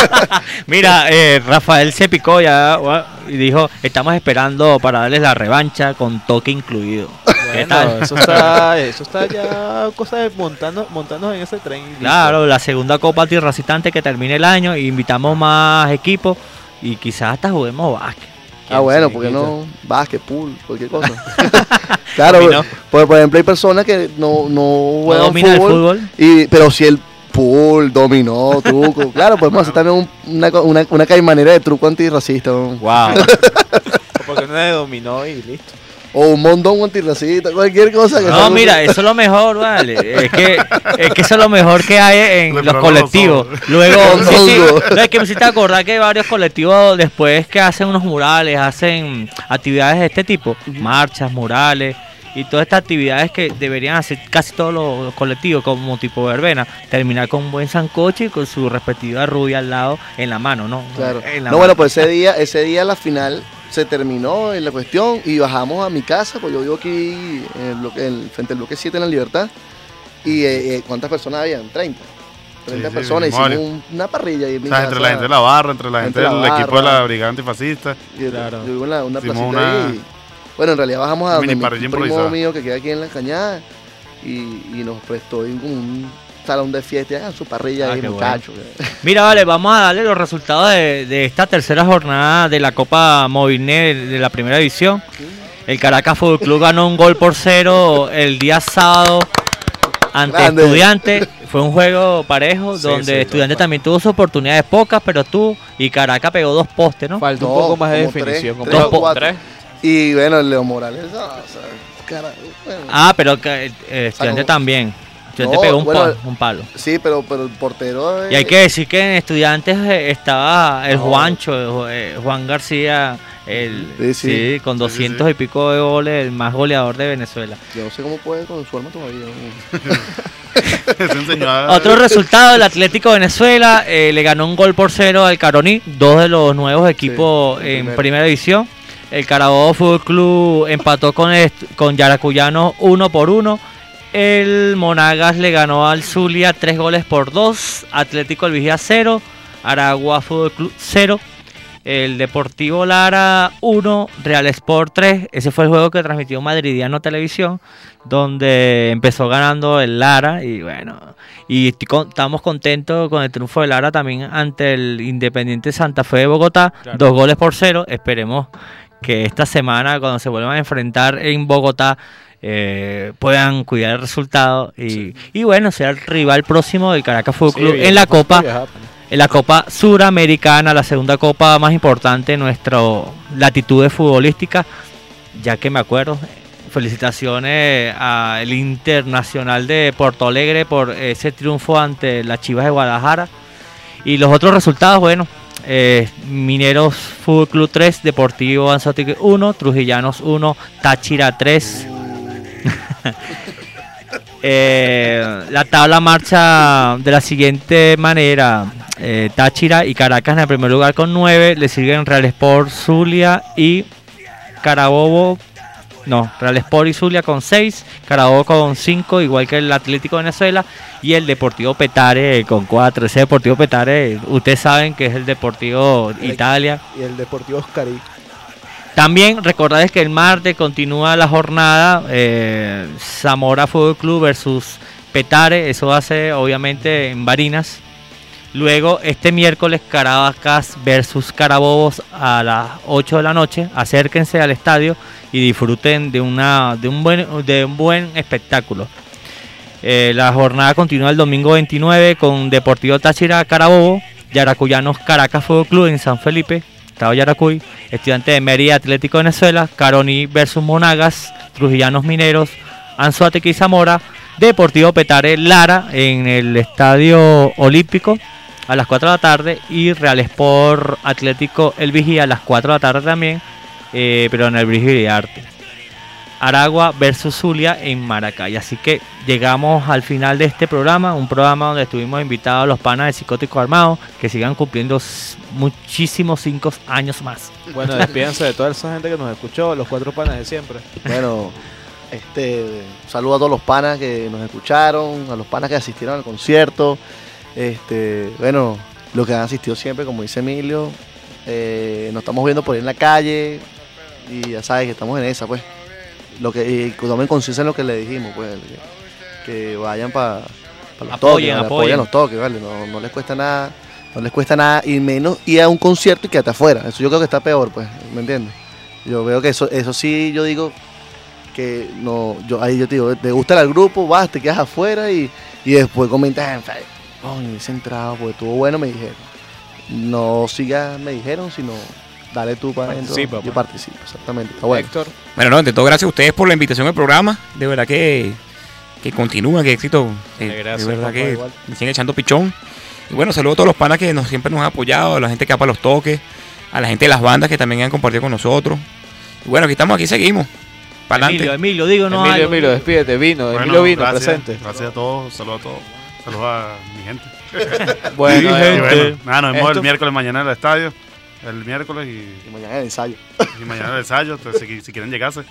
Mira, eh, Rafael se picó ya y dijo, estamos esperando para darles la revancha con toque incluido. ¿Qué tal? Eso está, eso está ya cosa de montando, montarnos en ese tren. Claro, la segunda Copa Antirracista antes que termine el año, y invitamos más equipos y quizás hasta juguemos básquet. Ah, bueno, porque no básquet, pool, cualquier cosa. Claro, por, por ejemplo, hay personas que no, no juegan no fútbol, el fútbol. Y, pero si el pool, dominó, truco. Claro, podemos hacer también un, una, una, una caimanera de truco antirracista. ¿No? Wow. Porque no es dominó y listo. O un mondón antirracista, cualquier cosa. Que no, mira, eso es lo mejor, vale. Es que, es que eso es lo mejor que hay en los colectivos. Luego, sí, sí, no, es que me hiciste acordar que hay varios colectivos después que hacen unos murales, hacen actividades de este tipo, marchas, murales y todas estas actividades que deberían hacer casi todos los, los colectivos, como tipo verbena, terminar con un buen sancocho y con su respectiva rubia al lado en la mano, ¿no? Claro. En no, mano. Bueno, pues ese día, ese día la final se terminó en la cuestión y bajamos a mi casa, pues yo vivo aquí en el bloque, en, frente al bloque siete en La Libertad. Y eh, eh, ¿cuántas personas habían? treinta. treinta sí, personas, sí, hicimos un, una parrilla. Y en mi o sea, casa, entre la gente de la barra, entre la gente del equipo de la Brigada Antifascista. Y claro. Yo vivo en la, una placita una... ahí. Bueno, en realidad bajamos a donde mi primo mío que queda aquí en La Cañada y, y nos prestó un, un salón de fiesta, hagan su parrilla ah, ahí, muchachos. Bueno. Mira, vale, vamos a darle los resultados de, de esta tercera jornada de la Copa Movinet de, de la primera división. Sí. El Caracas Fútbol Club ganó un gol por cero el día sábado ante Grande. Estudiantes. Fue un juego parejo, sí, donde sí, Estudiantes sí, también tuvo sus oportunidades pocas, pero tú y Caracas pegó dos postes, ¿no? Falta no, un poco más de definición. Tres, tres, dos, tres. Y bueno, el Leo Morales. O sea, cara, bueno. Ah, pero eh, Estudiantes también. Estudiante No, pegó un, bueno, palo, un palo. Sí, pero, pero el portero... eh, Y hay que decir que en Estudiantes eh, estaba el No. Juancho, eh, Juan García, el, Sí, sí, sí. con Sí, doscientos sí, y pico de goles, el más goleador de Venezuela. Yo no sé cómo puede con su arma todavía. Otro resultado, el Atlético Venezuela eh, le ganó un gol por cero al Caroní, dos de los nuevos equipos Sí, en primero. primera división. El Carabobo Fútbol Club empató con, est- con Yaracuyano uno por uno. El Monagas le ganó al Zulia tres goles por dos. Atlético El Vigía cero. Aragua Fútbol Club cero. El Deportivo Lara uno. Real Sport tres. Ese fue el juego que transmitió Madridiano Televisión, donde empezó ganando el Lara. Y bueno, y estoy con- estamos contentos con el triunfo del Lara también ante el Independiente Santa Fe de Bogotá. Claro. Dos goles por cero. Esperemos que esta semana, cuando se vuelvan a enfrentar en Bogotá, eh, puedan cuidar el resultado y, sí. y bueno, sea el rival próximo del Caracas Fútbol Club sí, en la Copa viajar, en la Copa Suramericana, la segunda copa más importante en nuestra latitud futbolística, ya que me acuerdo. Felicitaciones al Internacional de Porto Alegre por ese triunfo ante las Chivas de Guadalajara. Y los otros resultados, bueno, eh, Mineros Fútbol Club tres, Deportivo Anzoátegui uno, Trujillanos uno, Táchira tres. eh, la tabla marcha de la siguiente manera: eh, Táchira y Caracas en el primer lugar con nueve, le siguen Real Sport, Zulia y Carabobo. No, Real Sport y Zulia con seis, Carabobo con cinco, igual que el Atlético de Venezuela, y el Deportivo Petare con cuatro. Ese Deportivo Petare, ustedes saben que es el Deportivo el, Italia. Y el Deportivo Oscarí. También recordarles que el martes continúa la jornada eh, Zamora Fútbol Club versus Petare, eso va a ser obviamente en Barinas. Luego este miércoles Caracas versus Carabobos a las ocho de la noche. Acérquense al estadio y disfruten de una de un buen de un buen espectáculo. Eh, la jornada continúa el domingo veintinueve con Deportivo Táchira Carabobo, Yaracuyanos Caracas Fútbol Club en San Felipe, Estado Yaracuy, Estudiante de Mérida Atlético Venezuela, Caroní versus Monagas, Trujillanos Mineros, Anzoátegui Zamora, Deportivo Petare Lara en el Estadio Olímpico a las cuatro de la tarde y Real Sport Atlético El Vigía a las cuatro de la tarde también, eh, pero en el Brigio de Arte. Aragua versus Zulia en Maracay. Así que llegamos al final de este programa, un programa donde estuvimos invitados a los panas de Psicótico Armado, que sigan cumpliendo muchísimos cinco años más. Bueno, despídense de toda esa gente que nos escuchó, los cuatro panas de siempre. Bueno, este, saludo a todos los panas que nos escucharon, a los panas que asistieron al concierto, este, bueno, los que han asistido siempre, como dice Emilio, eh, nos estamos viendo por ahí en la calle y ya sabes que estamos en esa, pues. Lo que, y que tomen conciencia en lo que le dijimos, pues, que, que vayan para pa los apoyen, toques, ¿vale? apoyen. apoyen los toques, ¿vale? No, no les cuesta nada, no les cuesta nada, y menos ir a un concierto y quedarte afuera. Eso yo creo que está peor, pues, ¿me entiendes? Yo veo que eso, eso sí, yo digo que no, yo ahí yo te digo, te gusta el grupo, vas, te quedas afuera y, y después comentas, oh, me hubiese entrado, porque estuvo bueno, me dijeron. No sigas, me dijeron, sino dale tú para adentro. Participa, Yo pues. participo, exactamente. Está bueno. Héctor. Bueno, no, ante todo, gracias a ustedes por la invitación al programa. De verdad que, que continúa, que éxito. Eh, gracias, de verdad papá, que igual. me siguen echando pichón. Y bueno, saludo a todos los panas que nos, siempre nos han apoyado, a la gente que va para los toques, a la gente de las bandas que también han compartido con nosotros. Y bueno, aquí estamos, aquí seguimos. Para Emilio, adelante. Emilio, digo no Emilio, algo. Emilio, despídete, vino, Bueno, Emilio vino, gracias, presente. Gracias a todos, saludos a todos. Saludos a mi gente. Bueno, y, eh, y bueno, nada, nos vemos esto- el miércoles mañana en el estadio. El miércoles y, Y mañana el ensayo. y mañana el ensayo. Entonces, si, si quieren llegarse.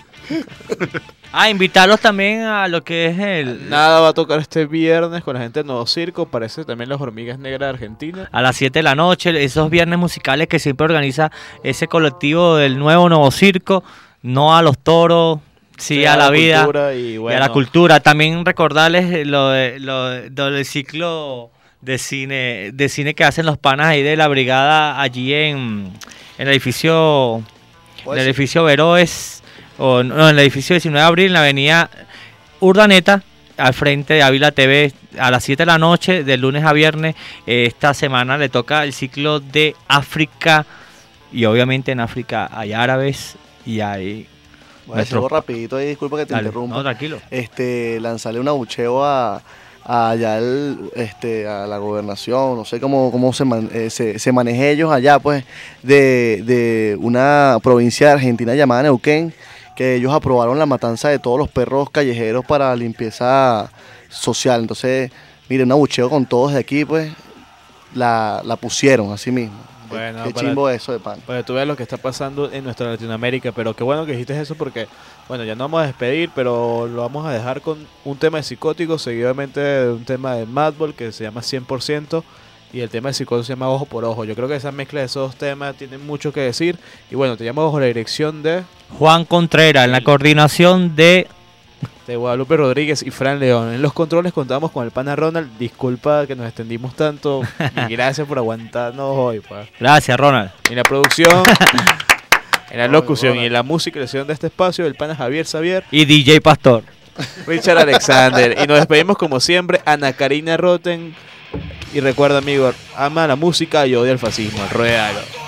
Ah, invitarlos también a lo que es el... Nada va a tocar este viernes con la gente de Nuevo Circo, parece también las Hormigas Negras de Argentina. A las siete de la noche, esos viernes musicales que siempre organiza ese colectivo del nuevo Nuevo Circo, no a los toros, sí, Sí, a, a la, la vida cultura y, y a bueno. la cultura. También recordarles lo, de, lo, de- lo del ciclo de cine de cine que hacen los panas ahí de la brigada allí en, en el edificio en Pues el sí. edificio Veroes, o no, en el edificio diecinueve de abril, en la avenida Urdaneta, al frente de Ávila T V, a las siete de la noche, de lunes a viernes. Eh, esta semana le toca el ciclo de África, y obviamente en África hay árabes y hay... Voy a decir algo rapidito ahí, disculpa que te Dale, interrumpa. no, tranquilo. Este, lanzarle un abucheo a, allá el, este, a la gobernación, no sé cómo, cómo se, man, eh, se, se maneje ellos allá, pues, de, de una provincia de Argentina llamada Neuquén, que ellos aprobaron la matanza de todos los perros callejeros para limpieza social. Entonces, mire, un abucheo con todos de aquí, pues, la, la pusieron así mismo. Bueno, qué para, chimbo eso de pan. Para que tú veas lo que está pasando en nuestra Latinoamérica, pero qué bueno que dijiste eso porque, bueno, ya no vamos a despedir, pero lo vamos a dejar con un tema de Psicótico, seguidamente de un tema de Madball que se llama cien por ciento y el tema de Psicótico se llama Ojo por Ojo. Yo creo que esa mezcla de esos dos temas tiene mucho que decir y bueno, te llamo bajo la dirección de Juan Contreras, en la coordinación de de Guadalupe Rodríguez y Fran León. En los controles contamos con el pana Ronald. Disculpa que nos extendimos tanto y gracias por aguantarnos hoy. Pues. Gracias, Ronald. En la producción, en la locución y en la música y la de este espacio, el pana Javier Xavier y D J Pastor. Richard Alexander. Y nos despedimos como siempre, Ana Karina Roten. Y recuerda, amigo, ama la música y odia el fascismo. Ruédalo.